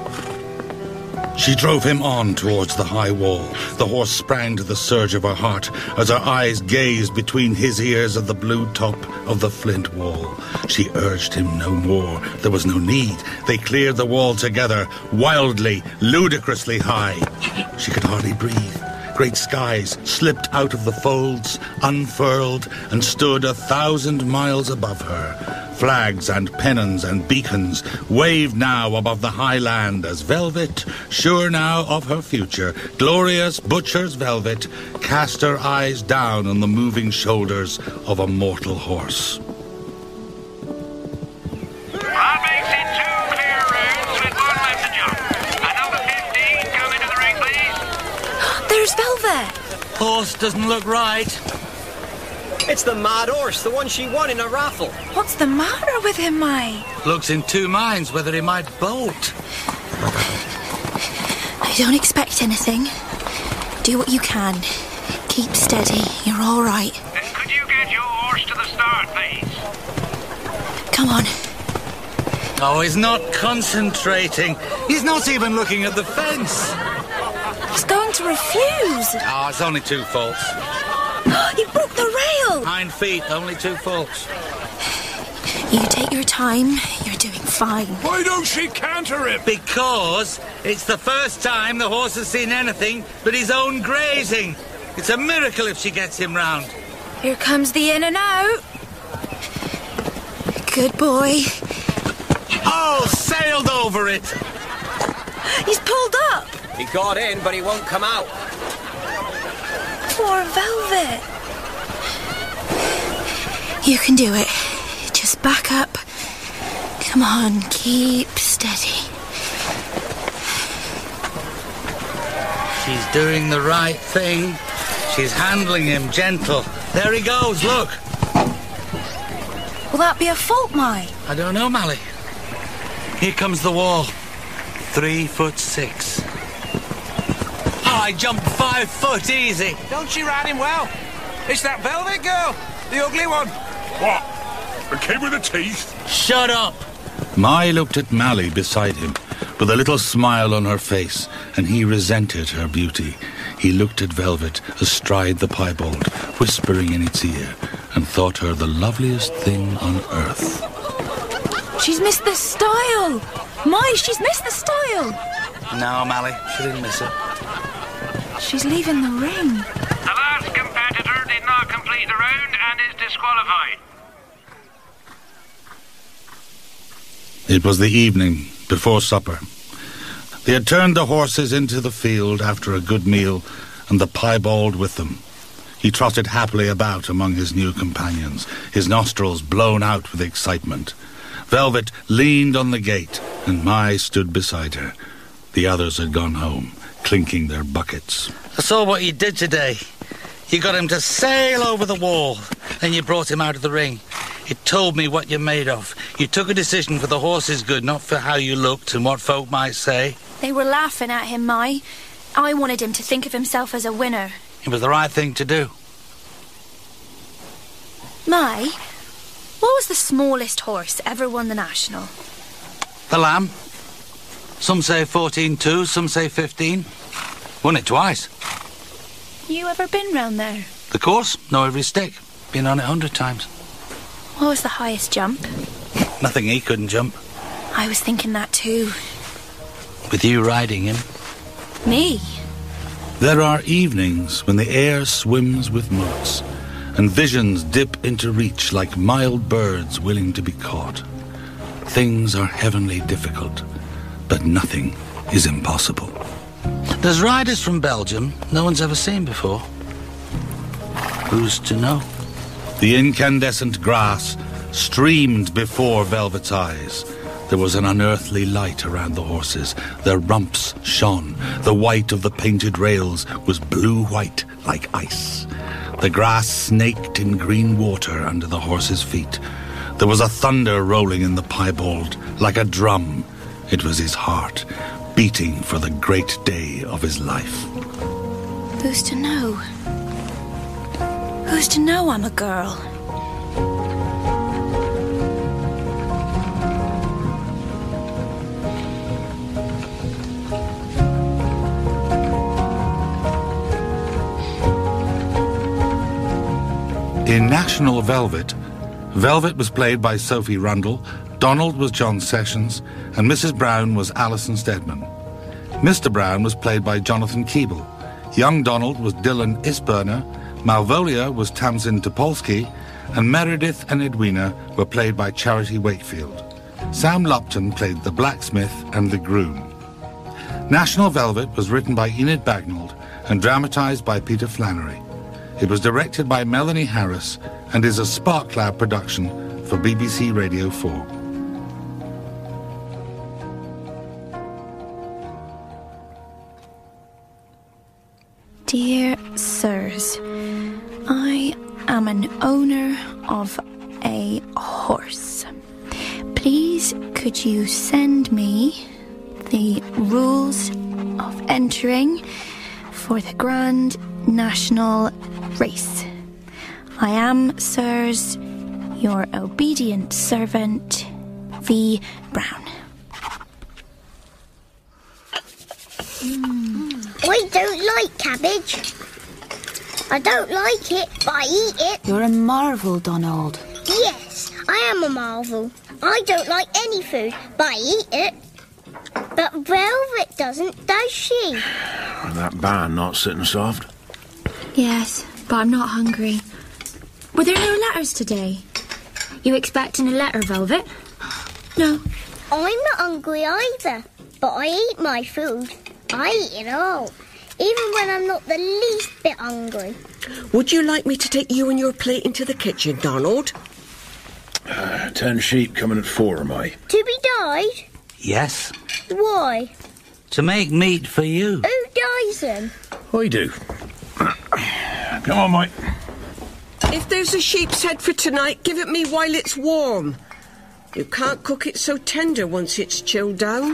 Speaker 1: She drove him on towards the high wall. The horse sprang to the surge of her heart as her eyes gazed between his ears at the blue top of the flint wall. She urged him no more. There was no need. They cleared the wall together, wildly, ludicrously high. She could hardly breathe. Great skies slipped out of the folds, unfurled, and stood a thousand miles above her. Flags and pennons and beacons waved now above the high land as Velvet, sure now of her future, glorious butcher's Velvet, cast her eyes down on the moving shoulders of a mortal horse.
Speaker 12: That makes it two clear rounds with one left to jump. And number fifteen, come into the ring, please.
Speaker 11: There's Velvet.
Speaker 5: Horse doesn't look right.
Speaker 9: It's the mad horse, the one she won in a raffle.
Speaker 11: What's the matter with him, Mai?
Speaker 5: Looks in two minds whether he might bolt.
Speaker 2: I don't expect anything. Do what you can. Keep steady. You're all right.
Speaker 12: And could you get your horse to the start, please?
Speaker 2: Come on.
Speaker 5: Oh, he's not concentrating. He's not even looking at the fence.
Speaker 11: He's going to refuse.
Speaker 5: Oh, it's only two faults.
Speaker 11: He broke the rail.
Speaker 5: Hind feet, only two faults.
Speaker 2: You take your time. You're doing fine.
Speaker 6: Why don't she canter him?
Speaker 5: Because it's the first time the horse has seen anything but his own grazing. It's a miracle if she gets him round.
Speaker 11: Here comes the in and out.
Speaker 2: Good boy.
Speaker 5: Oh, sailed over it.
Speaker 11: He's pulled up.
Speaker 9: He got in, but he won't come out.
Speaker 11: Poor Velvet. You can do it. Just back up. Come on, keep steady.
Speaker 5: She's doing the right thing. She's handling him gentle. There he goes, look.
Speaker 11: Will that be a fault, Mai?
Speaker 5: I don't know, Mally. Here comes the wall. Three foot six. Oh, I jumped five foot easy.
Speaker 12: Don't she ride him well? It's that Velvet girl, the ugly one.
Speaker 6: What? The kid with the teeth?
Speaker 5: Shut up.
Speaker 1: Mai looked at Mally beside him, with a little smile on her face, and he resented her beauty. He looked at Velvet astride the piebald, whispering in its ear, and thought her the loveliest thing on earth.
Speaker 11: She's missed the style! Mai, she's missed the style!
Speaker 5: No, Mally, she didn't miss it.
Speaker 11: She's leaving the ring.
Speaker 12: The last competitor did not complete the round and is disqualified.
Speaker 1: It was the evening, before supper. They had turned the horses into the field after a good meal, and the piebald with them. He trotted happily about among his new companions, his nostrils blown out with excitement. Velvet leaned on the gate, and Mai stood beside her. The others had gone home, clinking their buckets.
Speaker 5: I saw what you did today. You got him to sail over the wall, then you brought him out of the ring. It told me what you're made of. You took a decision for the horse's good, not for how you looked and what folk might say.
Speaker 2: They were laughing at him, Mai. I wanted him to think of himself as a winner.
Speaker 5: It was the right thing to do.
Speaker 2: Mai, what was the smallest horse ever won the National?
Speaker 5: The Lamb. Some say fourteen two, some say fifteen. Won it twice.
Speaker 2: You ever been round there?
Speaker 5: The course? Know every stick. Been on it a hundred times.
Speaker 2: What was the highest jump?
Speaker 5: Nothing he couldn't jump.
Speaker 2: I was thinking that too.
Speaker 5: With you riding him.
Speaker 2: Me?
Speaker 1: There are evenings when the air swims with motes, and visions dip into reach like mild birds willing to be caught. Things are heavenly difficult, but nothing is impossible.
Speaker 5: There's riders from Belgium no one's ever seen before. Who's to know?
Speaker 1: The incandescent grass streamed before Velvet's eyes. There was an unearthly light around the horses. Their rumps shone. The white of the painted rails was blue-white like ice. The grass snaked in green water under the horses' feet. There was a thunder rolling in the piebald, like a drum. It was his heart, beating for the great day of his life.
Speaker 2: Who's to know? Who's to know I'm a girl?
Speaker 1: In National Velvet, Velvet was played by Sophie Rundle, Donald was John Sessions, and Missus Brown was Alison Steadman. Mister Brown was played by Jonathan Keeble. Young Donald was Dylan Isberner, Malvolia was Tamsin Topolsky, and Meredith and Edwina were played by Charity Wakefield. Sam Lupton played the blacksmith and the groom. National Velvet was written by Enid Bagnold and dramatised by Peter Flannery. It was directed by Melanie Harris and is a Sparklab production for B B C Radio four.
Speaker 2: Dear sirs, I am an owner of a horse. Please could you send me the rules of entering for the Grand National Race? I am, sirs, your obedient servant, V. Brown.
Speaker 7: Mm. I don't like cabbage. I don't like it, but I eat it.
Speaker 3: You're a marvel, Donald.
Speaker 7: Yes, I am a marvel. I don't like any food, but I eat it. But Velvet doesn't, does she?
Speaker 6: That band not sitting soft?
Speaker 8: Yes, but I'm not hungry. Were there no letters today? You expecting a letter, Velvet?
Speaker 7: No. I'm not hungry either, but I eat my food. I eat it all, even when I'm not the least bit hungry.
Speaker 4: Would you like me to take you and your plate into the kitchen, Donald?
Speaker 6: Ten sheep coming at four, am I?
Speaker 7: Tibby died?
Speaker 1: Yes,
Speaker 7: Why?
Speaker 1: to make meat for you.
Speaker 7: Who dies them?
Speaker 6: I do. Come on, Mike.
Speaker 4: If there's a sheep's head for tonight, give it me while it's warm. You can't cook it so tender once it's chilled down.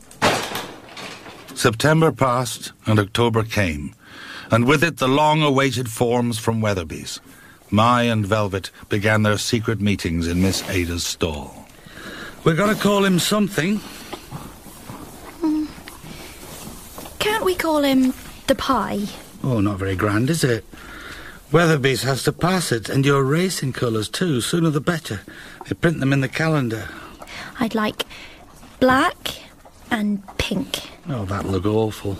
Speaker 1: September passed and October came, and with it the long-awaited forms from Weatherby's. Mai and Velvet began their secret meetings in Miss Ada's stall. We're going to call him something.
Speaker 2: Mm. Can't we call him the Pie?
Speaker 1: Oh, not very grand, is it? Weatherby's has to pass it, and your racing colours too, sooner the better. They print them in the calendar.
Speaker 2: I'd like black and pink.
Speaker 1: Oh, that'll look awful.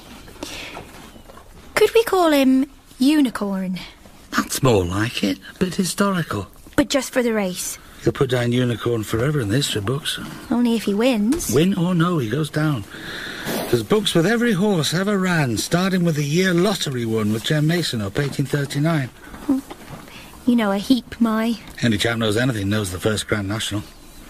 Speaker 2: Could we call him Unicorn?
Speaker 1: That's more like it, a bit historical.
Speaker 2: But just for the race.
Speaker 1: He'll put down Unicorn forever in the history books.
Speaker 2: Only if he wins.
Speaker 1: Win or no, he goes down. There's books with every horse ever ran, starting with the year lottery won with Jem Mason up eighteen thirty-nine.
Speaker 2: You know a heap, Mai.
Speaker 1: Any chap knows anything knows the first Grand National.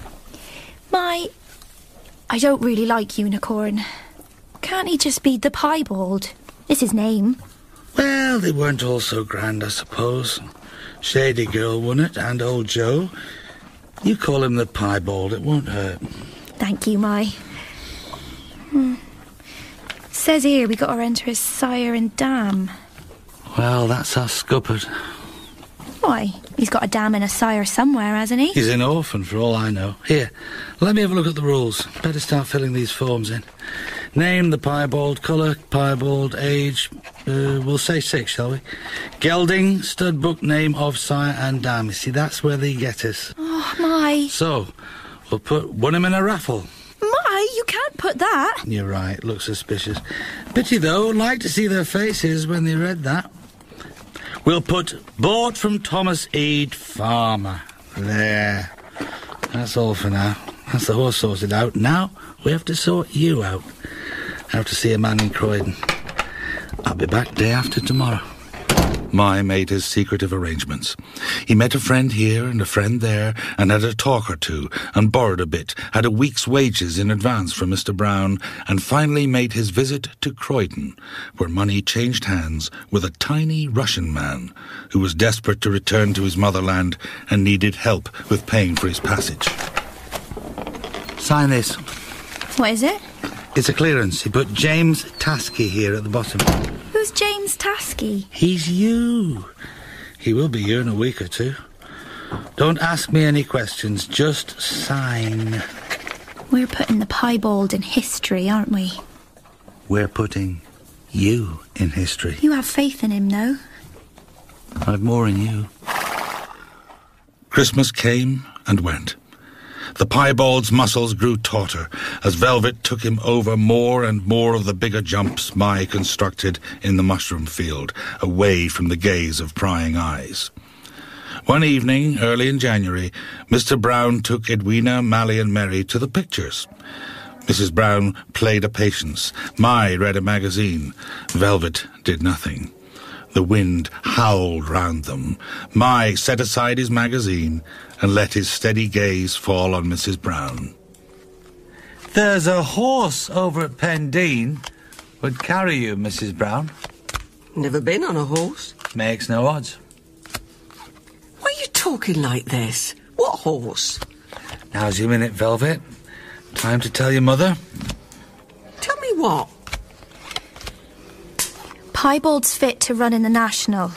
Speaker 2: Mai, I don't really like Unicorn. Can't he just be the Piebald? It's his name.
Speaker 1: Well, they weren't all so grand, I suppose. Shady Girl won it, and Old Joe. You call him the Piebald, it won't hurt.
Speaker 2: Thank you, Mai. Hmm. Says here we got to enter as sire and dam.
Speaker 1: Well, that's our scuppered.
Speaker 2: Why? He's got a dam and a sire somewhere, hasn't he?
Speaker 1: He's an orphan, for all I know. Here, let me have a look at the rules. Better start filling these forms in. Name, the piebald, colour, piebald, age, uh, we'll say six, shall we? Gelding, stud book, name of sire and dam. You see, that's where they get us.
Speaker 2: Oh, Mai.
Speaker 1: So, we'll put one of them in a raffle.
Speaker 2: Mai, you can't put that.
Speaker 1: You're right, looks suspicious. Pity, though, like to see their faces when they read that. We'll put bought from Thomas Eade, farmer. There. That's all for now. That's the horse sorted out. Now we have to sort you out. I have to see a man in Croydon. I'll be back day after tomorrow. Mai made his secretive arrangements. He met a friend here and a friend there, and had a talk or two, and borrowed a bit, had a week's wages in advance from Mister Brown, and finally made his visit to Croydon, where money changed hands with a tiny Russian man who was desperate to return to his motherland and needed help with paying for his passage. Sign this.
Speaker 2: What is it?
Speaker 1: It's a clearance. He put James Taskey here at the bottom.
Speaker 2: Who's James Taskey?
Speaker 1: He's you. He will be here in a week or two. Don't ask me any questions, just sign.
Speaker 2: We're putting the piebald in history, aren't we?
Speaker 1: We're putting you in history.
Speaker 2: You have faith in him, though.
Speaker 1: I've more in you. Christmas came and went. The piebald's muscles grew tauter as Velvet took him over more and more of the bigger jumps Mai constructed in the mushroom field, away from the gaze of prying eyes. One evening, early in January, Mister Brown took Edwina, Mally and Mary to the pictures. Missus Brown played a patience. Mai read a magazine. Velvet did nothing. The wind howled round them. Mai set aside his magazine and let his steady gaze fall on Missus Brown. There's a horse over at Pendeen. Would carry you, Missus Brown.
Speaker 4: Never been on a horse.
Speaker 1: Makes no odds.
Speaker 4: Why are you talking like this? What horse?
Speaker 1: Now's your minute, Velvet. Time to tell your mother.
Speaker 4: Tell me what?
Speaker 2: Piebald's fit to run in the National.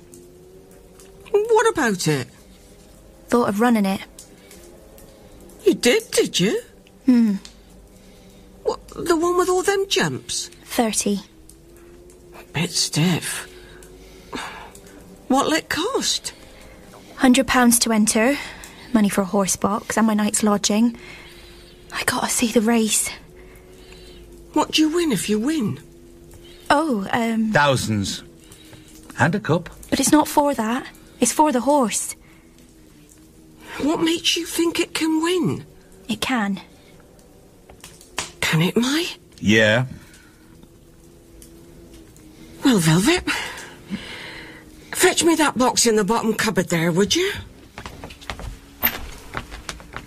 Speaker 4: What about it?
Speaker 2: Thought of running it.
Speaker 4: You did, did you?
Speaker 2: Hmm.
Speaker 4: What, the one with all them jumps?
Speaker 2: Thirty.
Speaker 4: Bit stiff. What'll it cost?
Speaker 2: Hundred pounds to enter. Money for a horse box and my night's lodging. I gotta see the race.
Speaker 4: What do you win if you win?
Speaker 2: Oh, um...
Speaker 1: Thousands. And a cup.
Speaker 2: But it's not for that. It's for the horse.
Speaker 4: What makes you think it can win?
Speaker 2: It can.
Speaker 4: Can it, Mai?
Speaker 1: Yeah.
Speaker 4: Well, Velvet, fetch me that box in the bottom cupboard there, would you?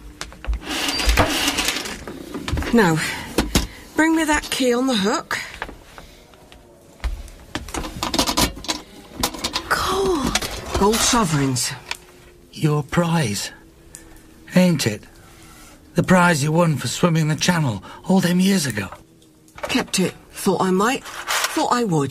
Speaker 4: Now, bring me that key on the hook.
Speaker 11: Gold.
Speaker 4: Gold sovereigns.
Speaker 5: Your prize, ain't it? The prize you won for swimming the channel all them years ago.
Speaker 4: Kept it. Thought I might. Thought I would.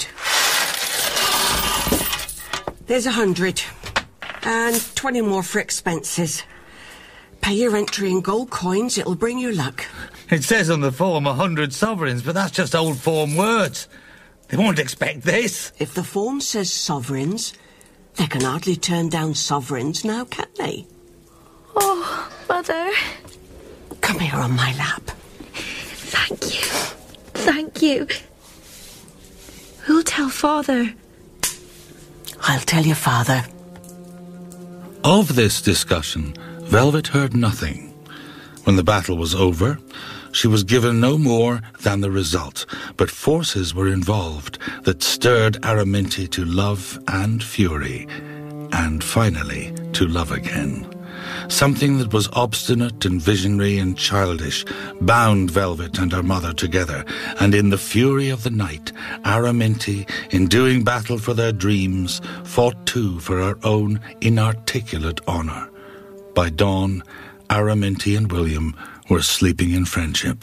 Speaker 4: There's a hundred. And twenty more for expenses. Pay your entry in gold coins, it'll bring you luck.
Speaker 5: It says on the form a hundred sovereigns, but that's just old form words. They won't expect this.
Speaker 4: If the form says sovereigns, they can hardly turn down sovereigns now, can they?
Speaker 2: Oh, Mother.
Speaker 4: Come here on my lap.
Speaker 2: Thank you. Thank you. Who'll tell Father?
Speaker 4: I'll tell your father.
Speaker 1: Of this discussion, Velvet heard nothing. When the battle was over, she was given no more than the result, but forces were involved that stirred Araminti to love and fury, and finally to love again. Something that was obstinate and visionary and childish bound Velvet and her mother together, and in the fury of the night, Araminti, in doing battle for their dreams, fought too for her own inarticulate honour. By dawn, Araminti and William were sleeping in friendship.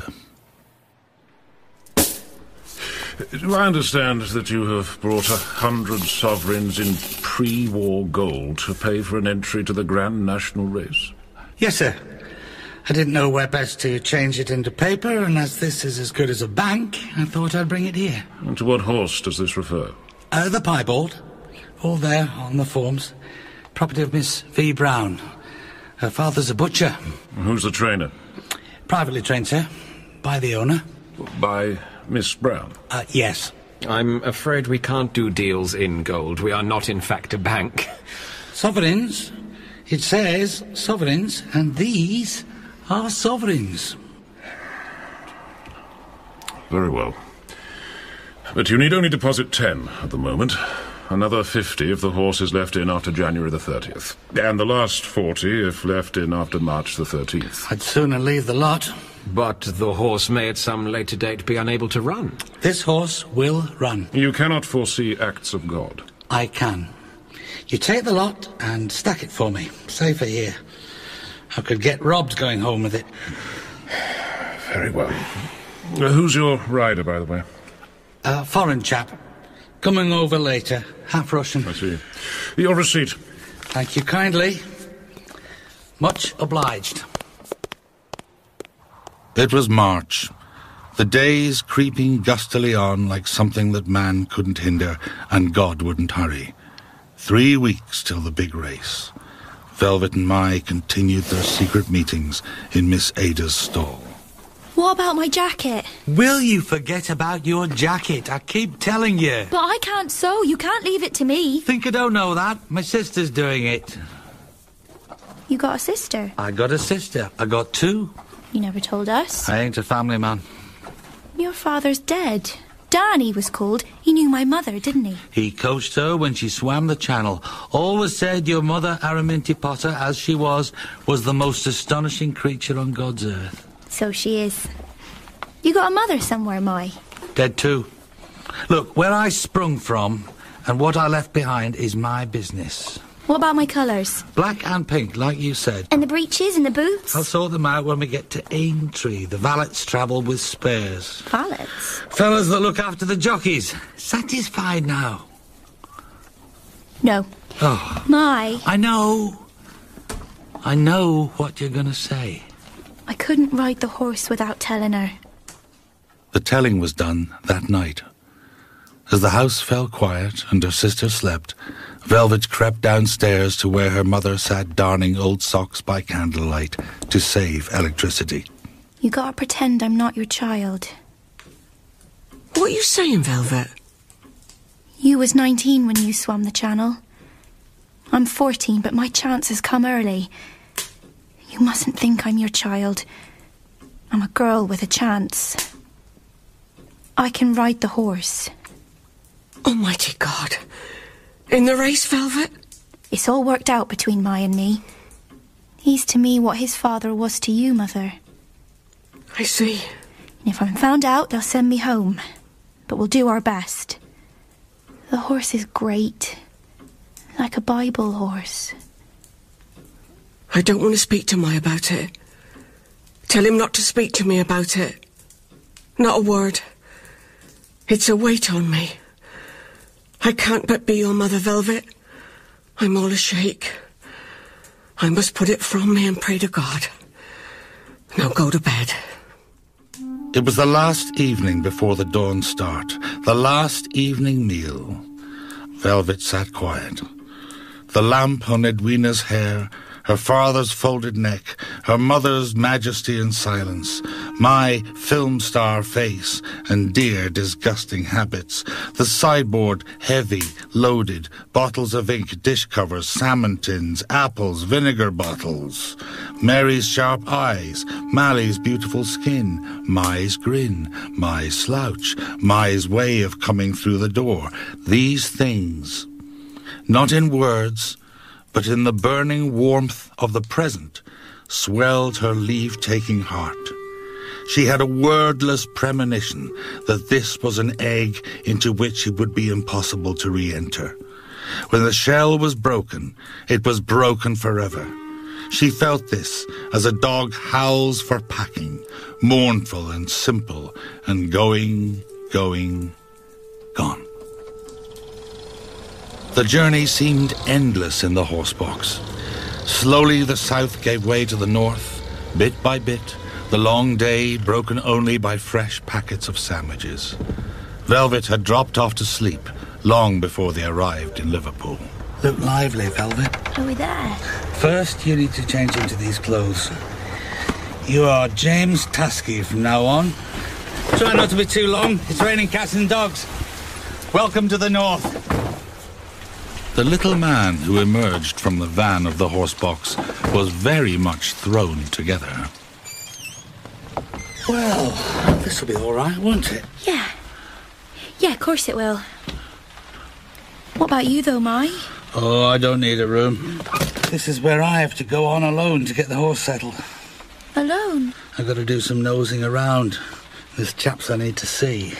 Speaker 6: Do I understand that you have brought a hundred sovereigns in pre-war gold to pay for an entry to the Grand National Race?
Speaker 5: Yes, sir. I didn't know where best to change it into paper, and as this is as good as a bank, I thought I'd bring it here.
Speaker 6: And to what horse does this refer?
Speaker 5: Uh, the piebald. All there on the forms. Property of Miss V. Brown. Her father's a butcher.
Speaker 6: Who's the trainer?
Speaker 5: Privately trained, sir. By the owner.
Speaker 6: By Miss Brown?
Speaker 5: Uh, yes.
Speaker 13: I'm afraid we can't do deals in gold. We are not, in fact, a bank.
Speaker 5: Sovereigns? It says sovereigns, and these are sovereigns.
Speaker 6: Very well. But you need only deposit ten at the moment. Another fifty if the horse is left in after January the thirtieth. And the last forty if left in after March the thirteenth.
Speaker 5: I'd sooner leave the lot.
Speaker 13: But the horse may at some later date be unable to run.
Speaker 5: This horse will run.
Speaker 6: You cannot foresee acts of God.
Speaker 5: I can. You take the lot and stack it for me. Safer here. I could get robbed going home with it.
Speaker 6: Very well. Uh, who's your rider, by the way?
Speaker 5: A foreign chap. Coming over later. Half Russian.
Speaker 6: I see. Your receipt.
Speaker 5: Thank you kindly. Much obliged.
Speaker 1: It was March, the days creeping gustily on like something that man couldn't hinder and God wouldn't hurry. Three weeks till the big race. Velvet and Mai continued their secret meetings in Miss Ada's stall.
Speaker 2: What about my jacket?
Speaker 5: Will you forget about your jacket? I keep telling you.
Speaker 2: But I can't sew. You can't leave it to me.
Speaker 5: Think I don't know that? My sister's doing it.
Speaker 2: You got a sister?
Speaker 5: I got a sister. I got two.
Speaker 2: You never told us.
Speaker 5: I ain't a family man.
Speaker 2: Your father's dead. Dan, he was called. He knew my mother, didn't he?
Speaker 5: He coached her when she swam the channel. Always said your mother, Araminti Potter, as she was, was the most astonishing creature on God's earth.
Speaker 2: So she is. You got a mother somewhere, Mai?
Speaker 5: Dead too. Look, where I sprung from and what I left behind is my business.
Speaker 2: What about my colours?
Speaker 5: Black and pink, like you said.
Speaker 2: And the breeches and the boots?
Speaker 5: I'll sort them out when we get to Aintree. The valets travel with spares.
Speaker 2: Valets?
Speaker 5: Fellas that look after the jockeys. Satisfied now?
Speaker 2: No.
Speaker 5: Oh.
Speaker 2: Mai.
Speaker 5: I know. I know what you're going to say.
Speaker 2: I couldn't ride the horse without telling her.
Speaker 1: The telling was done that night. As the house fell quiet and her sister slept, Velvet crept downstairs to where her mother sat darning old socks by candlelight to save electricity.
Speaker 2: You gotta pretend I'm not your child.
Speaker 4: What are you saying, Velvet?
Speaker 2: You was nineteen when you swam the channel. I'm fourteen, but my chance has come early. You mustn't think I'm your child. I'm a girl with a chance. I can ride the horse.
Speaker 4: Almighty God. In the race, Velvet?
Speaker 2: It's all worked out between Mai and me. He's to me what his father was to you, Mother.
Speaker 4: I see.
Speaker 2: If I'm found out, they'll send me home. But we'll do our best. The horse is great. Like a Bible horse.
Speaker 4: I don't want to speak to Mai about it. Tell him not to speak to me about it. Not a word. It's a weight on me. I can't but be your mother, Velvet. I'm all a shake. I must put it from me and pray to God. Now go to bed.
Speaker 1: It was the last evening before the dawn start, the last evening meal. Velvet sat quiet. The lamp on Edwina's hair, her father's folded neck, her mother's majesty and silence, my film star face and dear disgusting habits, the sideboard heavy, loaded, bottles of ink, dish covers, salmon tins, apples, vinegar bottles, Mary's sharp eyes, Mally's beautiful skin, Mai's grin, Mai's slouch, Mai's way of coming through the door. These things, not in words, but in the burning warmth of the present, swelled her leave-taking heart. She had a wordless premonition that this was an egg into which it would be impossible to re-enter. When the shell was broken, it was broken forever. She felt this as a dog howls for packing, mournful and simple, and going, going, gone. The journey seemed endless in the horsebox. Slowly the south gave way to the north, bit by bit, the long day broken only by fresh packets of sandwiches. Velvet had dropped off to sleep long before they arrived in Liverpool.
Speaker 5: Look lively, Velvet.
Speaker 2: Are we there?
Speaker 5: First, you need to change into these clothes. You are James Taskey from now on. Try not to be too long. It's raining cats and dogs. Welcome to the north.
Speaker 1: The little man who emerged from the van of the horsebox was very much thrown together.
Speaker 5: Well, this'll be all right, won't it?
Speaker 2: Yeah. Yeah, of course it will. What about you, though, Mai?
Speaker 5: Oh, I don't need a room. This is where I have to go on alone to get the horse settled.
Speaker 2: Alone?
Speaker 5: I've got to do some nosing around. There's chaps I need to see.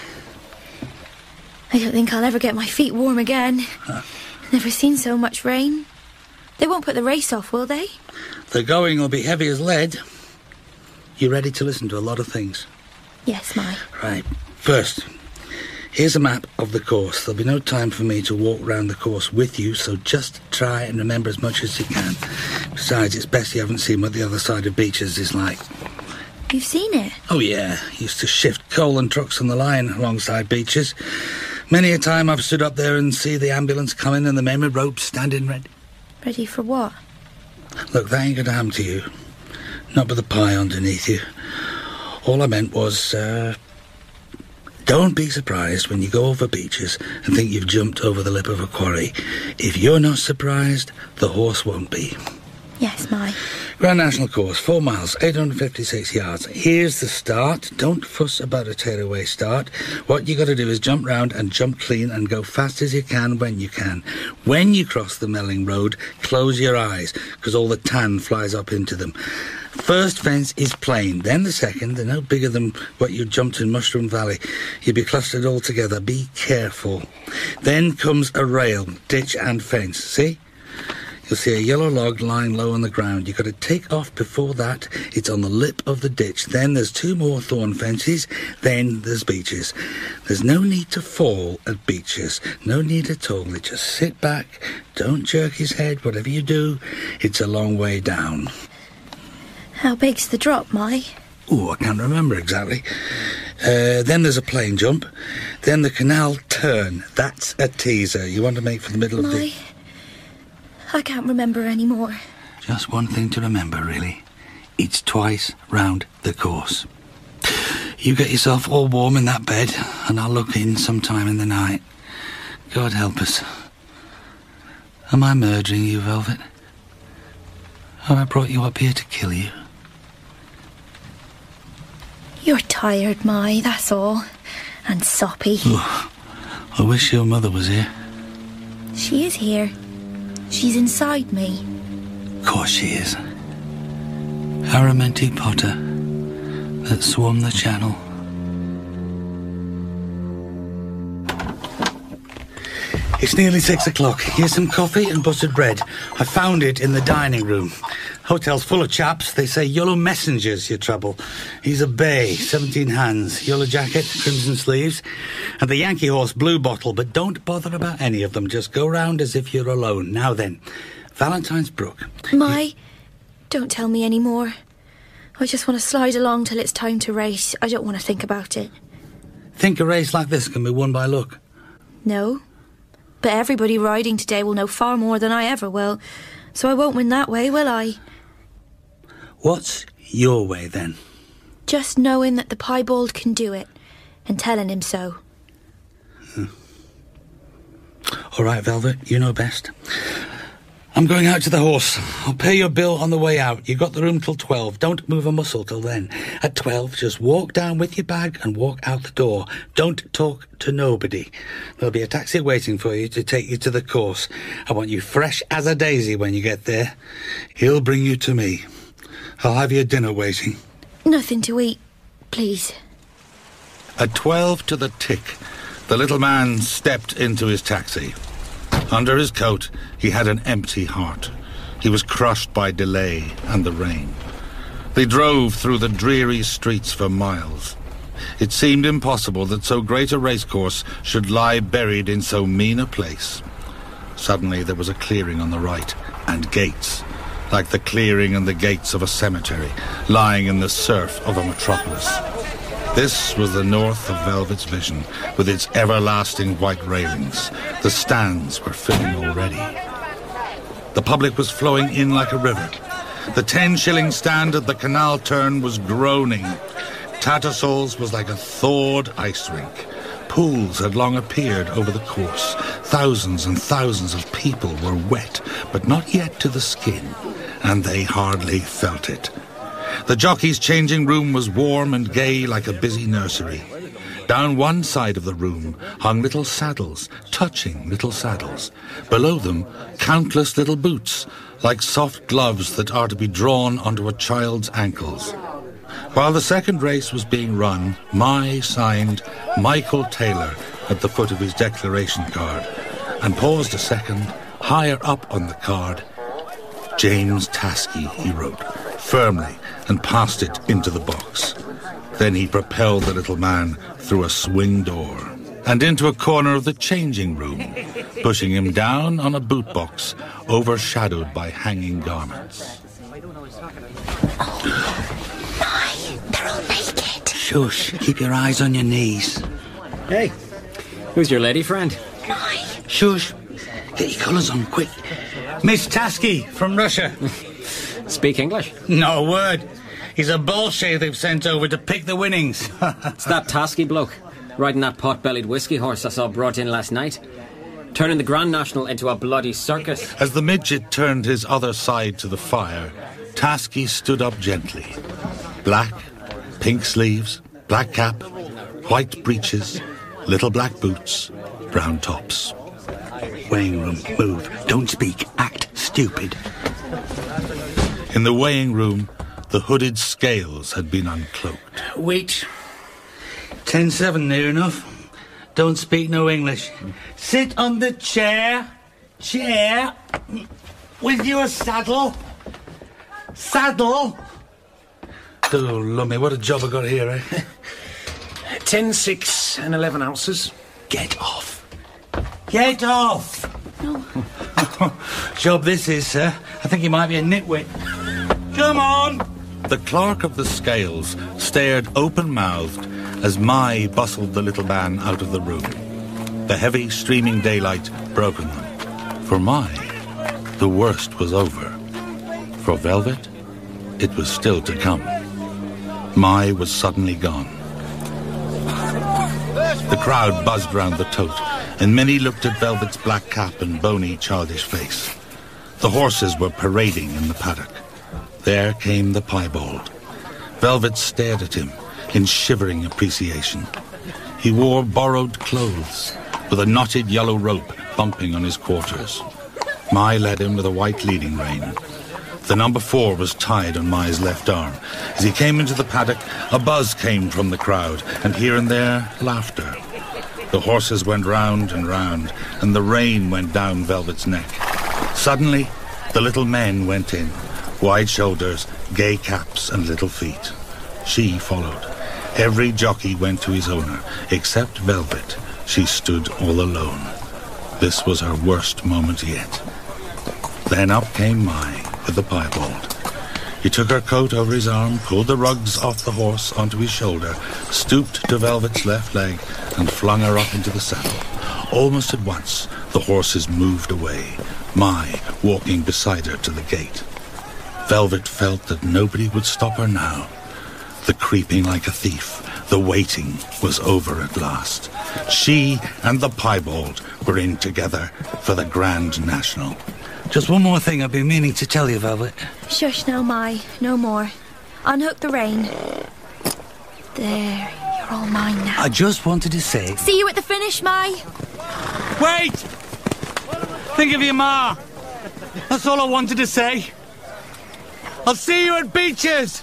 Speaker 2: I don't think I'll ever get my feet warm again.
Speaker 5: Huh?
Speaker 2: Never seen so much rain. They won't put the race off, will they?
Speaker 5: The going will be heavy as lead. You ready to listen to a lot of things?
Speaker 2: Yes, Mai.
Speaker 5: Right. First, here's a map of the course. There'll be no time for me to walk round the course with you, so just try and remember as much as you can. Besides, it's best you haven't seen what the other side of Beeches is like.
Speaker 2: You've seen it?
Speaker 5: Oh, yeah. Used to shift coal and trucks on the line alongside Beeches. Many a time I've stood up there and see the ambulance coming and the men with ropes standing ready.
Speaker 2: Ready for what?
Speaker 5: Look, that ain't going to happen to you. Not with the pie underneath you. All I meant was, uh... don't be surprised when you go over Beeches and think you've jumped over the lip of a quarry. If you're not surprised, the horse won't be.
Speaker 2: Yes, Mai.
Speaker 5: Grand National Course, four miles, eight hundred fifty-six yards. Here's the start. Don't fuss about a tearaway start. What you got to do is jump round and jump clean and go fast as you can when you can. When you cross the Melling Road, close your eyes, because all the tan flies up into them. First fence is plain, then the second. They're no bigger than what you jumped in Mushroom Valley. You'll be clustered all together. Be careful. Then comes a rail, ditch and fence. See? You'll see a yellow log lying low on the ground. You've got to take off before that. It's on the lip of the ditch. Then there's two more thorn fences. Then there's Beeches. There's no need to fall at Beeches. No need at all. Just sit back. Don't jerk his head. Whatever you do, it's a long way down.
Speaker 2: How big's the drop, Mai?
Speaker 5: Oh, I can't remember exactly. Uh, then there's a plain jump. Then the canal turn. That's a teaser. You want to make for the middle
Speaker 2: Mai,
Speaker 5: of the...
Speaker 2: I can't remember anymore.
Speaker 5: Just one thing to remember, really. It's twice round the course. You get yourself all warm in that bed, and I'll look in sometime in the night. God help us. Am I murdering you, Velvet? Have I brought you up here to kill you?
Speaker 2: You're tired, Mai, that's all. And soppy.
Speaker 5: Oh, I wish your mother was here.
Speaker 2: She is here. She's inside me.
Speaker 5: Of course she is. Araminty Potter that swum the channel It's nearly six o'clock. Here's some coffee and buttered bread. I found it in the dining room. Hotel's full of chaps. They say yellow messenger's your trouble. He's a bay, seventeen hands, yellow jacket, crimson sleeves, and the Yankee horse blue bottle, but don't bother about any of them. Just go round as if you're alone. Now then, Valentine's Brook.
Speaker 2: My, don't tell me any more. I just want to slide along till it's time to race. I don't want to think about it.
Speaker 5: Think a race like this can be won by luck?
Speaker 2: No. But everybody riding today will know far more than I ever will, so I won't win that way, will I?
Speaker 5: What's your way, then?
Speaker 2: Just knowing that the piebald can do it, and telling him so.
Speaker 5: Hmm. All right, Velvet, you know best. I'm going out to the horse. I'll pay your bill on the way out. You got the room till twelve. Don't move a muscle till then. At twelve, just walk down with your bag and walk out the door. Don't talk to nobody. There'll be a taxi waiting for you to take you to the course. I want you fresh as a daisy when you get there. He'll bring you to me. I'll have your dinner waiting.
Speaker 2: Nothing to eat, please.
Speaker 1: At twelve to the tick, the little man stepped into his taxi. Under his coat, he had an empty heart. He was crushed by delay and the rain. They drove through the dreary streets for miles. It seemed impossible that so great a racecourse should lie buried in so mean a place. Suddenly there was a clearing on the right, and gates, like the clearing and the gates of a cemetery, lying in the surf of a metropolis. This was the north of Velvet's vision, with its everlasting white railings. The stands were filling already. The public was flowing in like a river. The ten-shilling stand at the canal turn was groaning. Tattersall's was like a thawed ice rink. Pools had long appeared over the course. Thousands and thousands of people were wet, but not yet to the skin, and they hardly felt it. The jockey's changing room was warm and gay like a busy nursery. Down one side of the room hung little saddles, touching little saddles. Below them, countless little boots, like soft gloves that are to be drawn onto a child's ankles. While the second race was being run, Mai signed Michael Taylor at the foot of his declaration card, and paused a second, higher up on the card. James Taskey, he wrote, firmly, and passed it into the box. Then he propelled the little man through a swing door and into a corner of the changing room, pushing him down on a boot box overshadowed by hanging garments.
Speaker 7: Oh, my, they're all naked.
Speaker 5: Shush, keep your eyes on your knees.
Speaker 10: Hey, who's your lady friend?
Speaker 7: My.
Speaker 5: Shush, get your colours on, quick. Miss Taskey, from Russia.
Speaker 10: Speak English?
Speaker 5: No word. He's a Bolshevik they've sent over to pick the winnings.
Speaker 10: It's that Taskey bloke, riding that pot-bellied whiskey horse I saw brought in last night, turning the Grand National into a bloody circus.
Speaker 1: As the midget turned his other side to the fire, Taskey stood up gently. Black, pink sleeves, black cap, white breeches, little black boots, brown tops.
Speaker 5: Weighing room, move. Don't speak. Act stupid.
Speaker 1: In the weighing room, the hooded scales had been uncloaked.
Speaker 5: Wait. ten seven, near enough. Don't speak no English. Sit on the chair. Chair. With your saddle. Saddle. Oh, lummy, what a job I got here, eh?
Speaker 14: ten six and eleven ounces.
Speaker 5: Get off. Get off. No. Job this is, sir. I think he might be a nitwit. Come on.
Speaker 1: The clerk of the scales stared open-mouthed as Mai bustled the little man out of the room. The heavy, streaming daylight broke on them. For Mai, the worst was over. For Velvet, it was still to come. Mai was suddenly gone. The crowd buzzed round the tote, and many looked at Velvet's black cap and bony, childish face. The horses were parading in the paddock. There came the piebald. Velvet stared at him in shivering appreciation. He wore borrowed clothes, with a knotted yellow rope bumping on his quarters. Mai led him with a white leading rein. The number four was tied on Mai's left arm. As he came into the paddock, a buzz came from the crowd, and here and there, laughter. The horses went round and round, and the rein went down Velvet's neck. Suddenly, the little men went in, wide shoulders, gay caps, and little feet. She followed. Every jockey went to his owner, except Velvet. She stood all alone. This was her worst moment yet. Then up came Mai with the piebald. He took her coat over his arm, pulled the rugs off the horse onto his shoulder, stooped to Velvet's left leg, and flung her up into the saddle. Almost at once, the horses moved away, Mai walking beside her to the gate. Velvet felt that nobody would stop her now. The creeping like a thief, the waiting was over at last. She and the piebald were in together for the Grand National.
Speaker 5: Just one more thing I've been meaning to tell you, Velvet.
Speaker 2: Shush now, Mai. No more. Unhook the rein. There, you're all mine now.
Speaker 5: I just wanted to say...
Speaker 2: See you at the finish, Mai.
Speaker 5: Wait! Think of your ma. That's all I wanted to say. I'll see you at Beaches!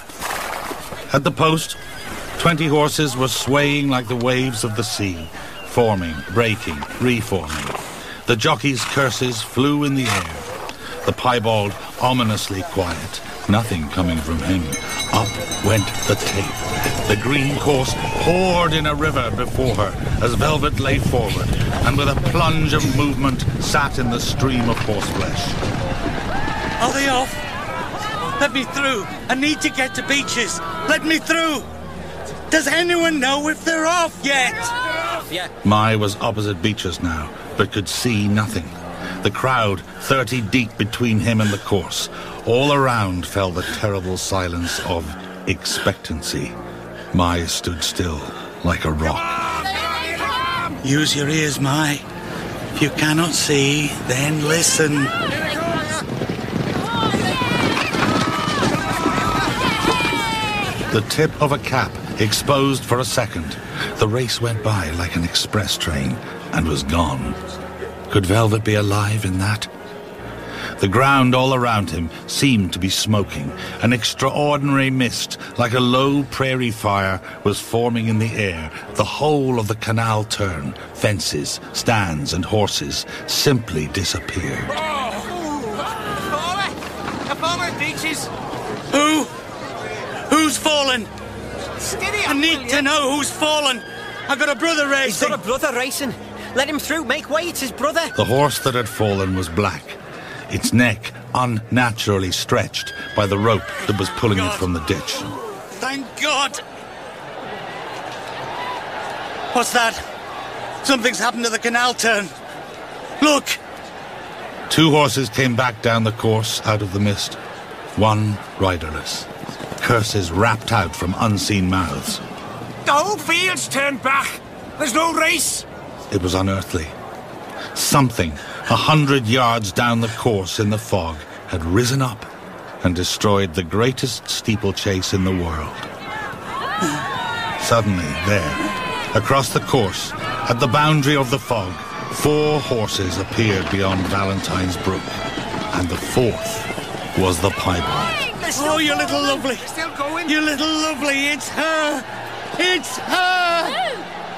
Speaker 1: At the post, twenty horses were swaying like the waves of the sea, forming, breaking, reforming. The jockey's curses flew in the air. The piebald ominously quiet, nothing coming from him. Up went the tape. The green course poured in a river before her as Velvet lay forward, and with a plunge of movement sat in the stream of horseflesh.
Speaker 5: Are they off? Let me through. I need to get to Beaches. Let me through. Does anyone know if they're off yet?
Speaker 9: Yeah.
Speaker 1: Mai was opposite Beaches now, but could see nothing. The crowd, thirty deep between him and the course. All around fell the terrible silence of expectancy. Mai stood still, like a rock.
Speaker 5: Use your ears, Mai. If you cannot see, then listen.
Speaker 1: The tip of a cap exposed for a second. The race went by like an express train and was gone. Could Velvet be alive in that? The ground all around him seemed to be smoking. An extraordinary mist, like a low prairie fire, was forming in the air. The whole of the canal turn, fences, stands, and horses simply disappeared.
Speaker 5: Who? Who's fallen?
Speaker 9: Steady
Speaker 5: I need to know who's fallen. I've got a brother racing.
Speaker 9: He's got a brother racing. Let him through. Make way. It's his brother.
Speaker 1: The horse that had fallen was black, its neck unnaturally stretched by the rope that was pulling it from the ditch.
Speaker 5: Thank God. What's that? Something's happened to the canal turn. Look.
Speaker 1: Two horses came back down the course out of the mist, one riderless. Curses rapped out from unseen mouths.
Speaker 14: The whole field's turned back. There's no race.
Speaker 1: It was unearthly. Something, a hundred yards down the course in the fog, had risen up and destroyed the greatest steeplechase in the world. Suddenly, there, across the course, at the boundary of the fog, four horses appeared beyond Valentine's Brook, and the fourth was the piebald.
Speaker 5: Oh, you little lovely. Still going? You little lovely. It's her. It's her.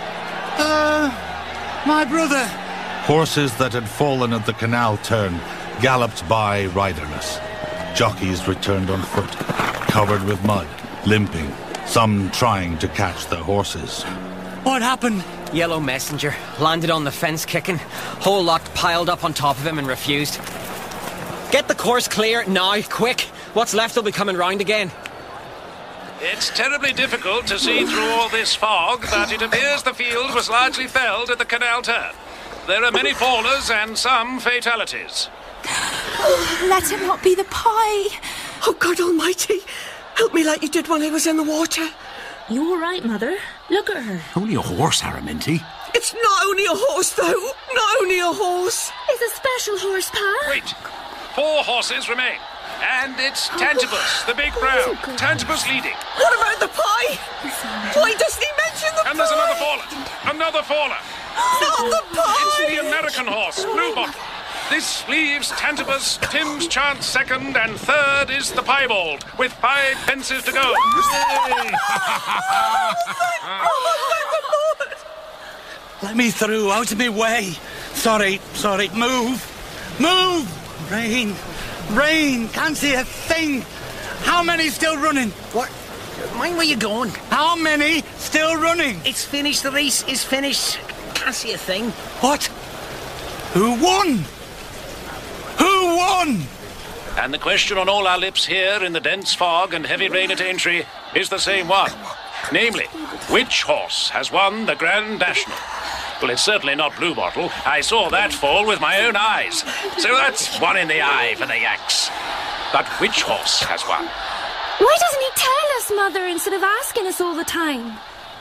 Speaker 5: Uh, my brother.
Speaker 1: Horses that had fallen at the canal turn galloped by riderless. Jockeys returned on foot, covered with mud, limping, some trying to catch their horses.
Speaker 5: What happened?
Speaker 9: Yellow messenger. Landed on the fence kicking. Whole lot piled up on top of him and refused. Get the course clear now, quick. What's left will be coming round again.
Speaker 12: It's terribly difficult to see through all this fog, but it appears the field was largely felled at the canal turn. There are many fallers and some fatalities.
Speaker 11: Oh, let him not be the pie.
Speaker 4: Oh, God almighty. Help me like you did when I was in the water.
Speaker 15: You all right, Mother? Look at her.
Speaker 14: Only a horse, Araminty.
Speaker 4: It's not only a horse, though. Not only a horse.
Speaker 15: It's a special horse, Pa.
Speaker 12: Wait. Four horses remain. And it's Tantibus, the big brown. Tantibus leading.
Speaker 4: What about the pie? Why doesn't he mention the
Speaker 12: and
Speaker 4: pie?
Speaker 12: And there's another faller. Another faller.
Speaker 4: Not the pie.
Speaker 12: It's the American horse, Blue Bottle. This leaves Tantibus, Tim's chance second, and third is the piebald, with five fences to go.
Speaker 4: Oh, thank the Lord.
Speaker 5: Let me through, out of my way. Sorry, sorry, move. Move! Rain, rain, can't see a thing. How many still running?
Speaker 14: What? Mind where you're going.
Speaker 5: How many still running?
Speaker 14: It's finished, the race is finished. Can't see a thing.
Speaker 5: What? Who won? Who won?
Speaker 12: And the question on all our lips here in the dense fog and heavy rain at Aintree is the same one. Namely, which horse has won the Grand National? Well, it's certainly not Blue Bottle. I saw that fall with my own eyes. So that's one in the eye for the Yanks. But which horse has won?
Speaker 15: Why doesn't he tell us, Mother, instead of asking us all the time?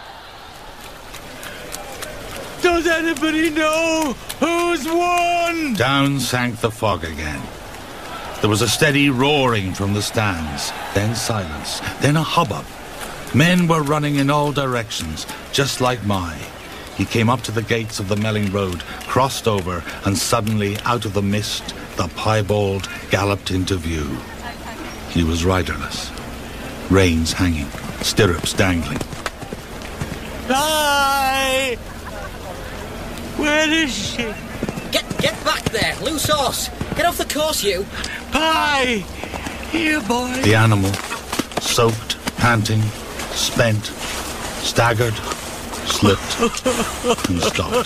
Speaker 5: Does anybody know who's won?
Speaker 1: Down sank the fog again. There was a steady roaring from the stands, then silence, then a hubbub. Men were running in all directions, just like Mai. He came up to the gates of the Melling Road, crossed over, and suddenly, out of the mist, the piebald galloped into view. He was riderless, reins hanging, stirrups dangling.
Speaker 5: Mai! Where is she?
Speaker 10: Get get back there, loose horse. Get off the course, you.
Speaker 5: Pie! Here, boy.
Speaker 1: The animal, soaked, panting, spent, staggered, slipped, and stopped.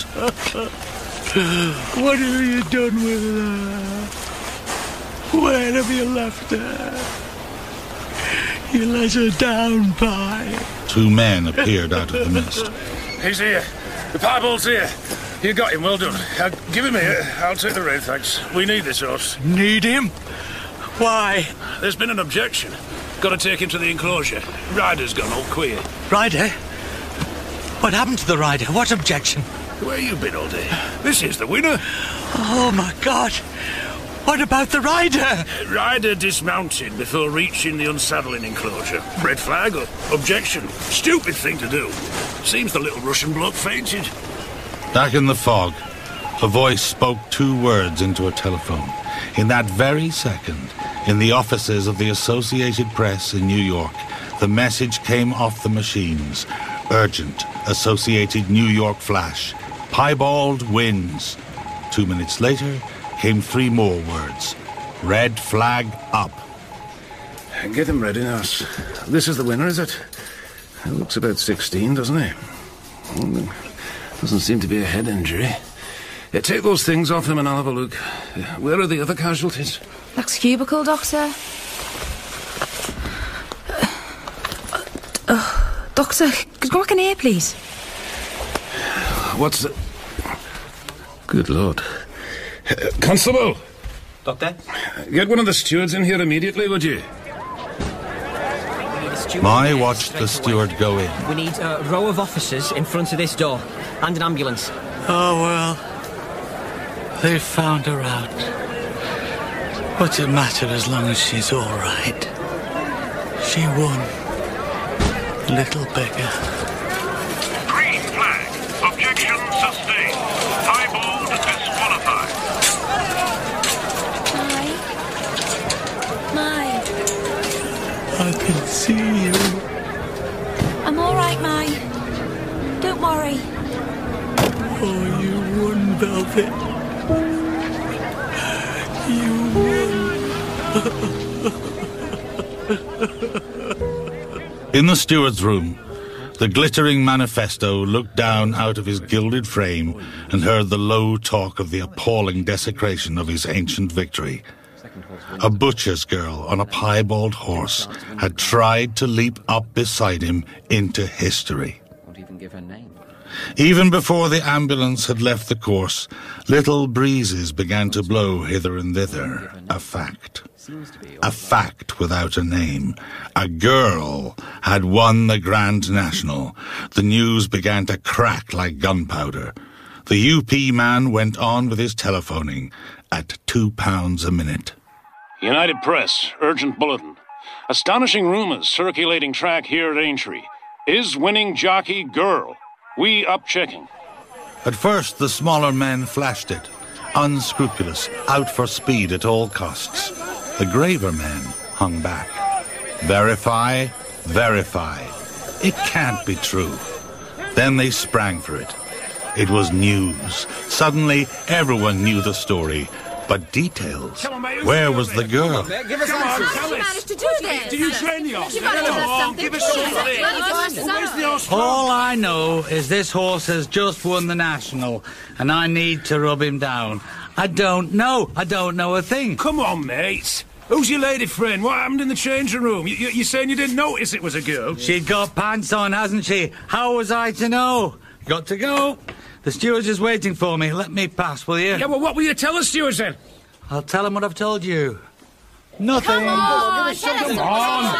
Speaker 5: What have you done with her? Where have you left her? You let her down, Pie.
Speaker 1: Two men appeared out of the mist.
Speaker 6: He's here. The piebald's here. You got him, well done. Uh, give him here. I'll take the rein, thanks. We need this horse.
Speaker 5: Need him? Why?
Speaker 6: There's been an objection. Got to take him to the enclosure. Rider's gone all queer.
Speaker 5: Rider? What happened to the rider? What objection?
Speaker 6: Where you been all day? This is the winner.
Speaker 5: Oh, my God. What about the rider?
Speaker 6: Rider dismounted before reaching the unsaddling enclosure. Red flag or objection. Stupid thing to do. Seems the little Russian bloke fainted.
Speaker 1: Back in the fog, a voice spoke two words into a telephone. In that very second, in the offices of the Associated Press in New York, the message came off the machines. Urgent, Associated New York Flash. Piebald wins. Two minutes later came three more words. Red flag up.
Speaker 6: Get him ready, nurse. This is the winner, is it? He looks about sixteen, doesn't he? Doesn't seem to be a head injury. Yeah, take those things off him and I'll have a look. Where are the other casualties?
Speaker 3: Next cubicle, Doctor. Uh, uh, doctor, could you come back in here, please?
Speaker 6: What's the... Good Lord. Uh, Constable!
Speaker 10: Doctor?
Speaker 6: Get one of the stewards in here immediately, would you?
Speaker 1: Mai watched the steward go in.
Speaker 10: We need a row of officers in front of this door, and an ambulance.
Speaker 5: Oh, well. They found her out. What's it matter as long as she's all right? She won. Little beggar.
Speaker 16: Green flag. Objection sustained. Piebald disqualified.
Speaker 15: Mai. Mai.
Speaker 5: I can see you.
Speaker 15: I'm all right, Mai. Don't worry.
Speaker 5: Oh, you won, Velvet. You won.
Speaker 1: In the steward's room, the glittering manifesto looked down out of his gilded frame and heard the low talk of the appalling desecration of his ancient victory. A butcher's girl on a piebald horse had tried to leap up beside him into history.
Speaker 10: Won't even give her name.
Speaker 1: Even before the ambulance had left the course, little breezes began to blow hither and thither. A fact. A fact without a name. A girl had won the Grand National. The news began to crack like gunpowder. The U P man went on with his telephoning at two pounds a minute.
Speaker 12: United Press, urgent bulletin. Astonishing rumors circulating track here at Aintree. Is winning jockey girl. We up checking.
Speaker 1: At first, the smaller men flashed it. Unscrupulous, out for speed at all costs. The graver men hung back. Verify, verify. It can't be true. Then they sprang for it. It was news. Suddenly, everyone knew the story. But details. Where was the girl?
Speaker 11: Give us answers. How did you manage to do this?
Speaker 14: Do you train the horse?
Speaker 11: You've got to give us something.
Speaker 14: Give us something. Where's the horse from?
Speaker 5: All I know is this horse has just won the National, and I need to rub him down. I don't know. I don't know a thing.
Speaker 14: Come on, mate. Who's your lady friend? What happened in the changing room? You, you, you're saying you didn't notice it was a girl?
Speaker 5: She'd got pants on, hasn't she? How was I to know? Got to go. The steward's is waiting for me. Let me pass, will you?
Speaker 14: Yeah, well, what will you tell the stewards then?
Speaker 5: I'll tell him what I've told you. Nothing.
Speaker 11: Come on, tell us.
Speaker 14: Come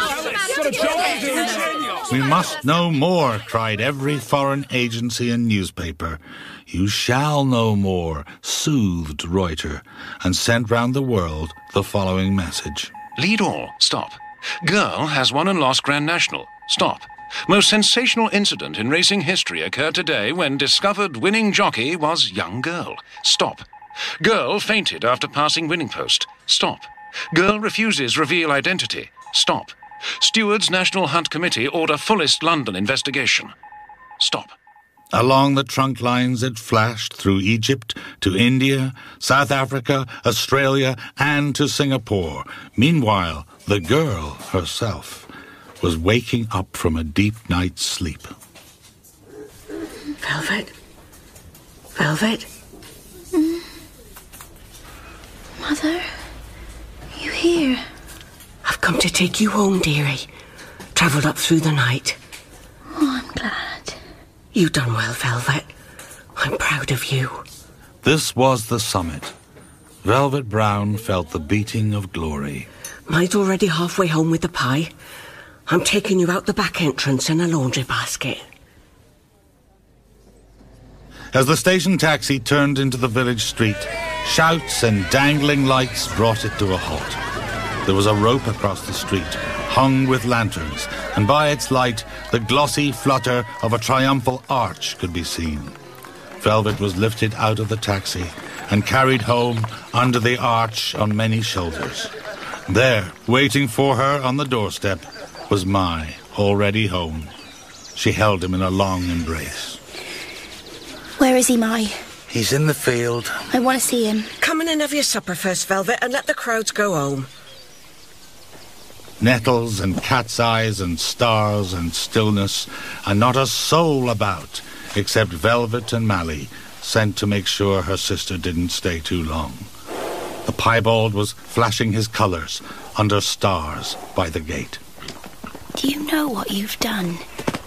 Speaker 14: on.
Speaker 1: We must know more, cried every foreign agency and newspaper. You shall know more, soothed Reuter, and sent round the world the following message.
Speaker 12: Lead all. Stop. Girl has won and lost Grand National. Stop. Most sensational incident in racing history occurred today when discovered winning jockey was young girl. Stop. Girl fainted after passing winning post. Stop. Girl refuses reveal identity. Stop. Stewards National Hunt Committee order fullest London investigation. Stop.
Speaker 1: Along the trunk lines it flashed through Egypt to India, South Africa, Australia, and to Singapore. Meanwhile, the girl herself was waking up from a deep night's sleep.
Speaker 4: Velvet? Velvet?
Speaker 2: Mm. Mother? You here?
Speaker 4: I've come to take you home, dearie. Travelled up through the night.
Speaker 2: Oh, I'm glad.
Speaker 4: You done well, Velvet. I'm proud of you.
Speaker 1: This was the summit. Velvet Brown felt the beating of glory.
Speaker 4: Mine's already halfway home with the pie. I'm taking you out the back entrance in a laundry basket.
Speaker 1: As the station taxi turned into the village street, shouts and dangling lights brought it to a halt. There was a rope across the street, hung with lanterns, and by its light, the glossy flutter of a triumphal arch could be seen. Velvet was lifted out of the taxi and carried home under the arch on many shoulders. There, waiting for her on the doorstep, was Mai, already home. She held him in a long embrace.
Speaker 2: Where is he, Mai?
Speaker 5: He's in the field.
Speaker 2: I want to see him.
Speaker 4: Come in and have your supper first, Velvet, and let the crowds go home.
Speaker 1: Nettles and cat's eyes and stars and stillness, and not a soul about, except Velvet and Mally, sent to make sure her sister didn't stay too long. The piebald was flashing his colours under stars by the gate.
Speaker 2: Do you know what you've done?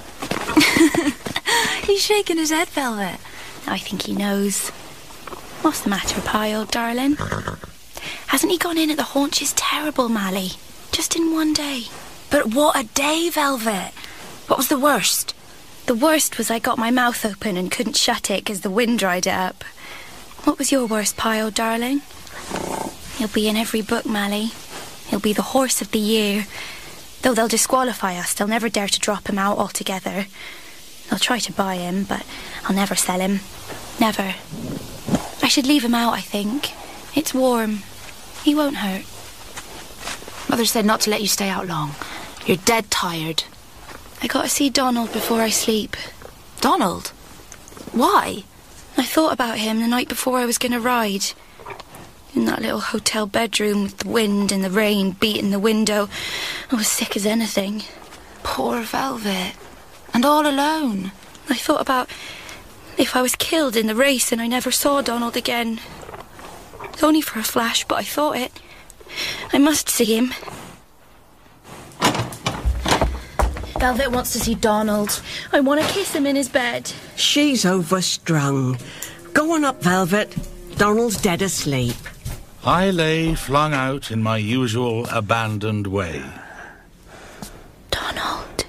Speaker 8: He's shaking his head, Velvet.
Speaker 2: I think he knows. What's the matter, Pie, old darling? Hasn't he gone in at the haunches terrible, Mally? Just in one day.
Speaker 8: But what a day, Velvet. What was the worst?
Speaker 2: The worst was I got my mouth open and couldn't shut it because the wind dried it up. What was your worst, Pie, old darling? He'll be in every book, Mally. He'll be the horse of the year. Though they'll disqualify us, they'll never dare to drop him out altogether. They'll try to buy him, but I'll never sell him. Never. I should leave him out, I think. It's warm. He won't hurt.
Speaker 3: Mother said not to let you stay out long. You're dead tired.
Speaker 2: I gotta see Donald before I sleep.
Speaker 3: Donald? Why?
Speaker 2: I thought about him the night before I was gonna ride. In that little hotel bedroom with the wind and the rain beating the window. I was sick as anything.
Speaker 3: Poor Velvet. And all alone.
Speaker 2: I thought about if I was killed in the race and I never saw Donald again. It's only for a flash, but I thought it. I must see him.
Speaker 8: Velvet wants to see Donald.
Speaker 2: I want to kiss him in his bed.
Speaker 4: She's overstrung. Go on up, Velvet. Donald's dead asleep.
Speaker 1: I lay flung out in my usual abandoned way.
Speaker 2: Donald.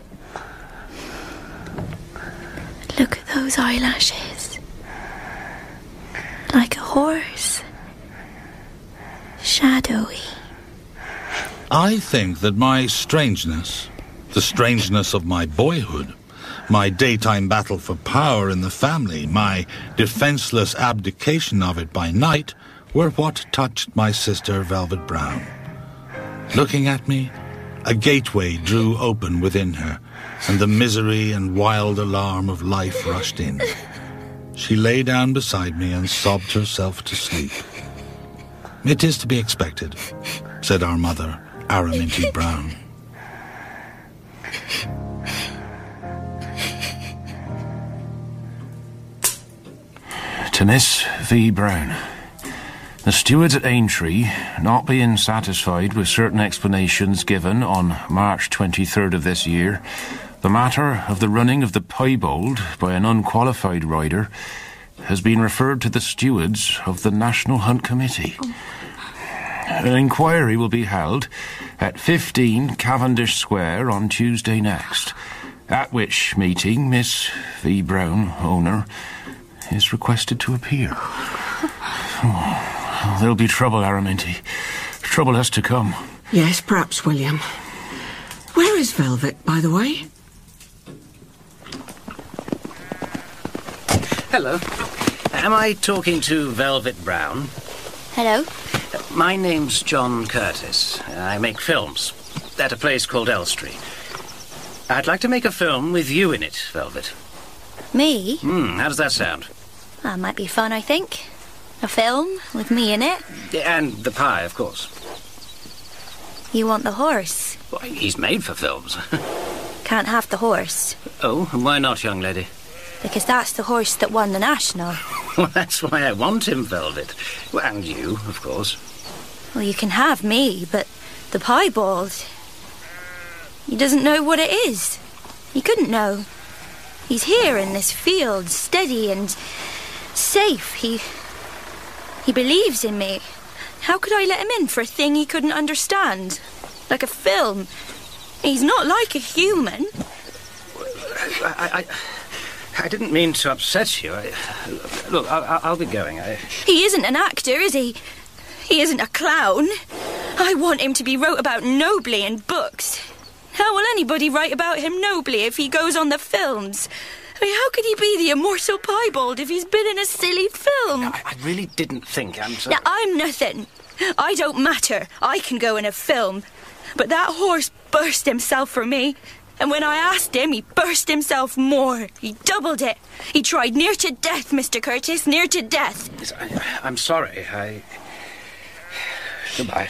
Speaker 2: Look at those eyelashes. Like a horse. Shadowy.
Speaker 1: I think that my strangeness, the strangeness of my boyhood, my daytime battle for power in the family, my defenseless abdication of it by night, were what touched my sister Velvet Brown. Looking at me, a gateway drew open within her, and the misery and wild alarm of life rushed in. She lay down beside me and sobbed herself to sleep. It is to be expected, said our mother, Araminty Brown.
Speaker 6: To Miss V. Brown. The stewards at Aintree, not being satisfied with certain explanations given on March twenty-third of this year, the matter of the running of the piebald by an unqualified rider has been referred to the stewards of the National Hunt Committee. An inquiry will be held at fifteen Cavendish Square on Tuesday next, at which meeting Miss V. Brown, owner, is requested to appear. Oh, there'll be trouble, Araminty. Trouble has to come.
Speaker 4: Yes, perhaps, William. Where is Velvet, by the way?
Speaker 17: Hello. Am I talking to Velvet Brown?
Speaker 2: Hello.
Speaker 17: My name's John Curtis. I make films at a place called Elstree. I'd like to make a film with you in it, Velvet.
Speaker 2: Me?
Speaker 17: Hmm, how does that sound?
Speaker 2: That might be fun, I think. A film with me in it.
Speaker 17: And the pie, of course.
Speaker 2: You want the horse?
Speaker 17: Well, he's made for films.
Speaker 2: Can't have the horse.
Speaker 17: Oh, why not, young lady?
Speaker 2: Because that's the horse that won the National.
Speaker 17: Well, that's why I want him, Velvet. Well, and you, of course.
Speaker 2: Well, you can have me, but the piebald... He doesn't know what it is. He couldn't know. He's here in this field, steady and safe. He... He believes in me. How could I let him in for a thing he couldn't understand? Like a film. He's not like a human.
Speaker 17: I... I... I didn't mean to upset you. I, look, I, I'll be going. I...
Speaker 2: He isn't an actor, is he? He isn't a clown. I want him to be wrote about nobly in books. How will anybody write about him nobly if he goes on the films? I mean, how could he be the immortal piebald if he's been in a silly film?
Speaker 17: I, I really didn't think I'm so...
Speaker 2: Now, I'm nothing. I don't matter. I can go in a film. But that horse burst himself for me. And when I asked him, he burst himself more. He doubled it. He tried near to death, Mister Curtis, near to death.
Speaker 17: Yes, I, I'm sorry. I... Goodbye.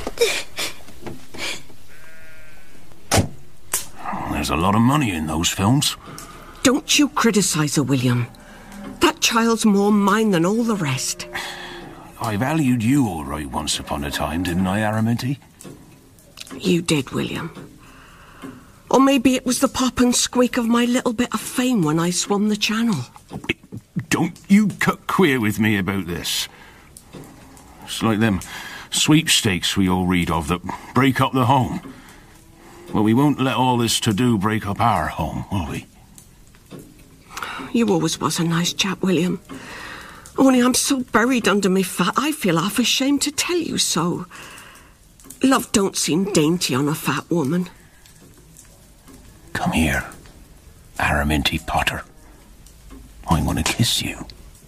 Speaker 6: There's a lot of money in those films.
Speaker 4: Don't you criticise her, William. That child's more mine than all the rest.
Speaker 6: I valued you all right once upon a time, didn't I, Araminty?
Speaker 4: You did, William. Or maybe it was the pop and squeak of my little bit of fame when I swum the channel.
Speaker 6: Don't you cut queer with me about this. It's like them sweepstakes we all read of that break up the home. Well, we won't let all this to-do break up our home, will we?
Speaker 4: You always was a nice chap, William. Only I'm so buried under me fat, I feel half ashamed to tell you so. Love don't seem dainty on a fat woman.
Speaker 6: Come here, Araminty Potter. I'm going to kiss you.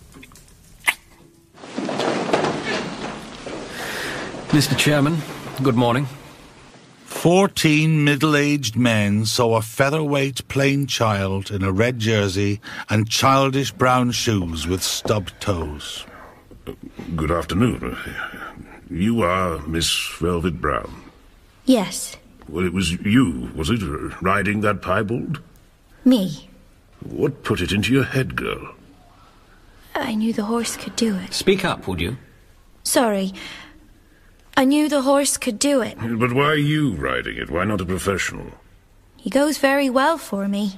Speaker 10: Mister Chairman, good morning.
Speaker 1: Fourteen middle-aged men saw a featherweight plain child in a red jersey and childish brown shoes with stubbed toes.
Speaker 6: Good afternoon. You are Miss Velvet Brown?
Speaker 2: Yes.
Speaker 6: Well, it was you, was it, riding that piebald?
Speaker 2: Me.
Speaker 6: What put it into your head, girl?
Speaker 2: I knew the horse could do it.
Speaker 10: Speak up, would you?
Speaker 2: Sorry. I knew the horse could do it.
Speaker 6: But why are you riding it? Why not a professional?
Speaker 2: He goes very well for me.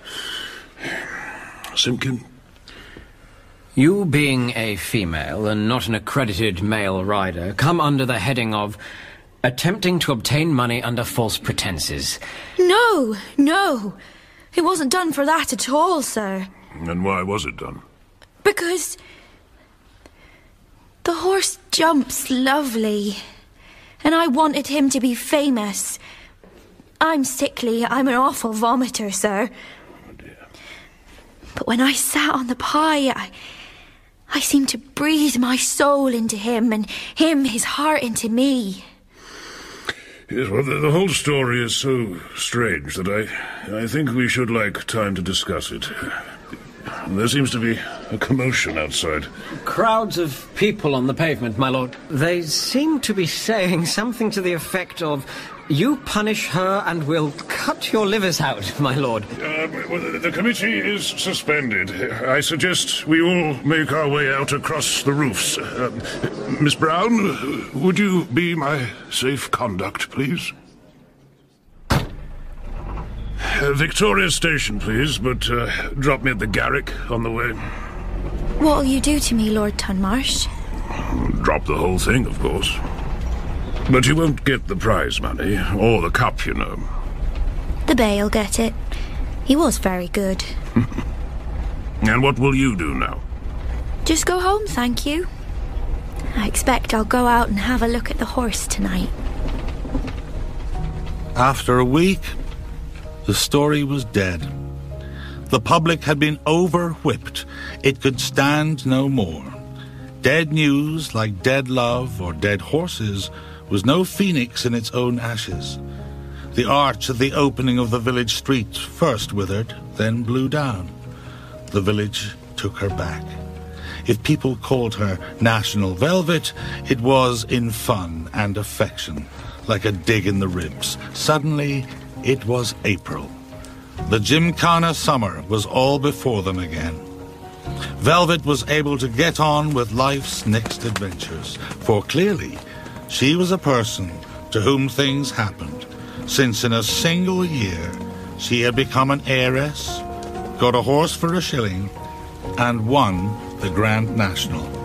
Speaker 6: Simpkin?
Speaker 10: You being a female and not an accredited male rider come under the heading of attempting to obtain money under false pretenses.
Speaker 2: No, no. It wasn't done for that at all, sir.
Speaker 6: And why was it done?
Speaker 2: Because the horse jumps lovely, and I wanted him to be famous. I'm sickly. I'm an awful vomiter, sir.
Speaker 6: Oh, dear.
Speaker 2: But when I sat on the pie, I, I seemed to breathe my soul into him, and him his heart into me.
Speaker 6: Yes, well, the, the whole story is so strange that I, I think we should like time to discuss it. There seems to be a commotion outside.
Speaker 10: Crowds of people on the pavement, my lord. They seem to be saying something to the effect of, "You punish her and we'll cut your livers out, my lord."
Speaker 6: Uh, well, the committee is suspended. I suggest we all make our way out across the roofs. Uh, Miss Brown, would you be my safe conduct, please? Uh, Victoria Station, please, but uh, drop me at the Garrick on the way.
Speaker 2: What'll you do to me, Lord Tunmarsh?
Speaker 6: Drop the whole thing, of course. But you won't get the prize money, or the cup, you know.
Speaker 2: The Bay'll get it. He was very good.
Speaker 6: And what will you do now?
Speaker 2: Just go home, thank you. I expect I'll go out and have a look at the horse tonight.
Speaker 1: After a week, the story was dead. The public had been over-whipped. It could stand no more. Dead news, like dead love or dead horses, was no phoenix in its own ashes. The arch at the opening of the village street first withered, then blew down. The village took her back. If people called her National Velvet, it was in fun and affection, like a dig in the ribs. Suddenly, it was April. The Gymkhana summer was all before them again. Velvet was able to get on with life's next adventures, for clearly she was a person to whom things happened, since in a single year she had become an heiress, got a horse for a shilling, and won the Grand National.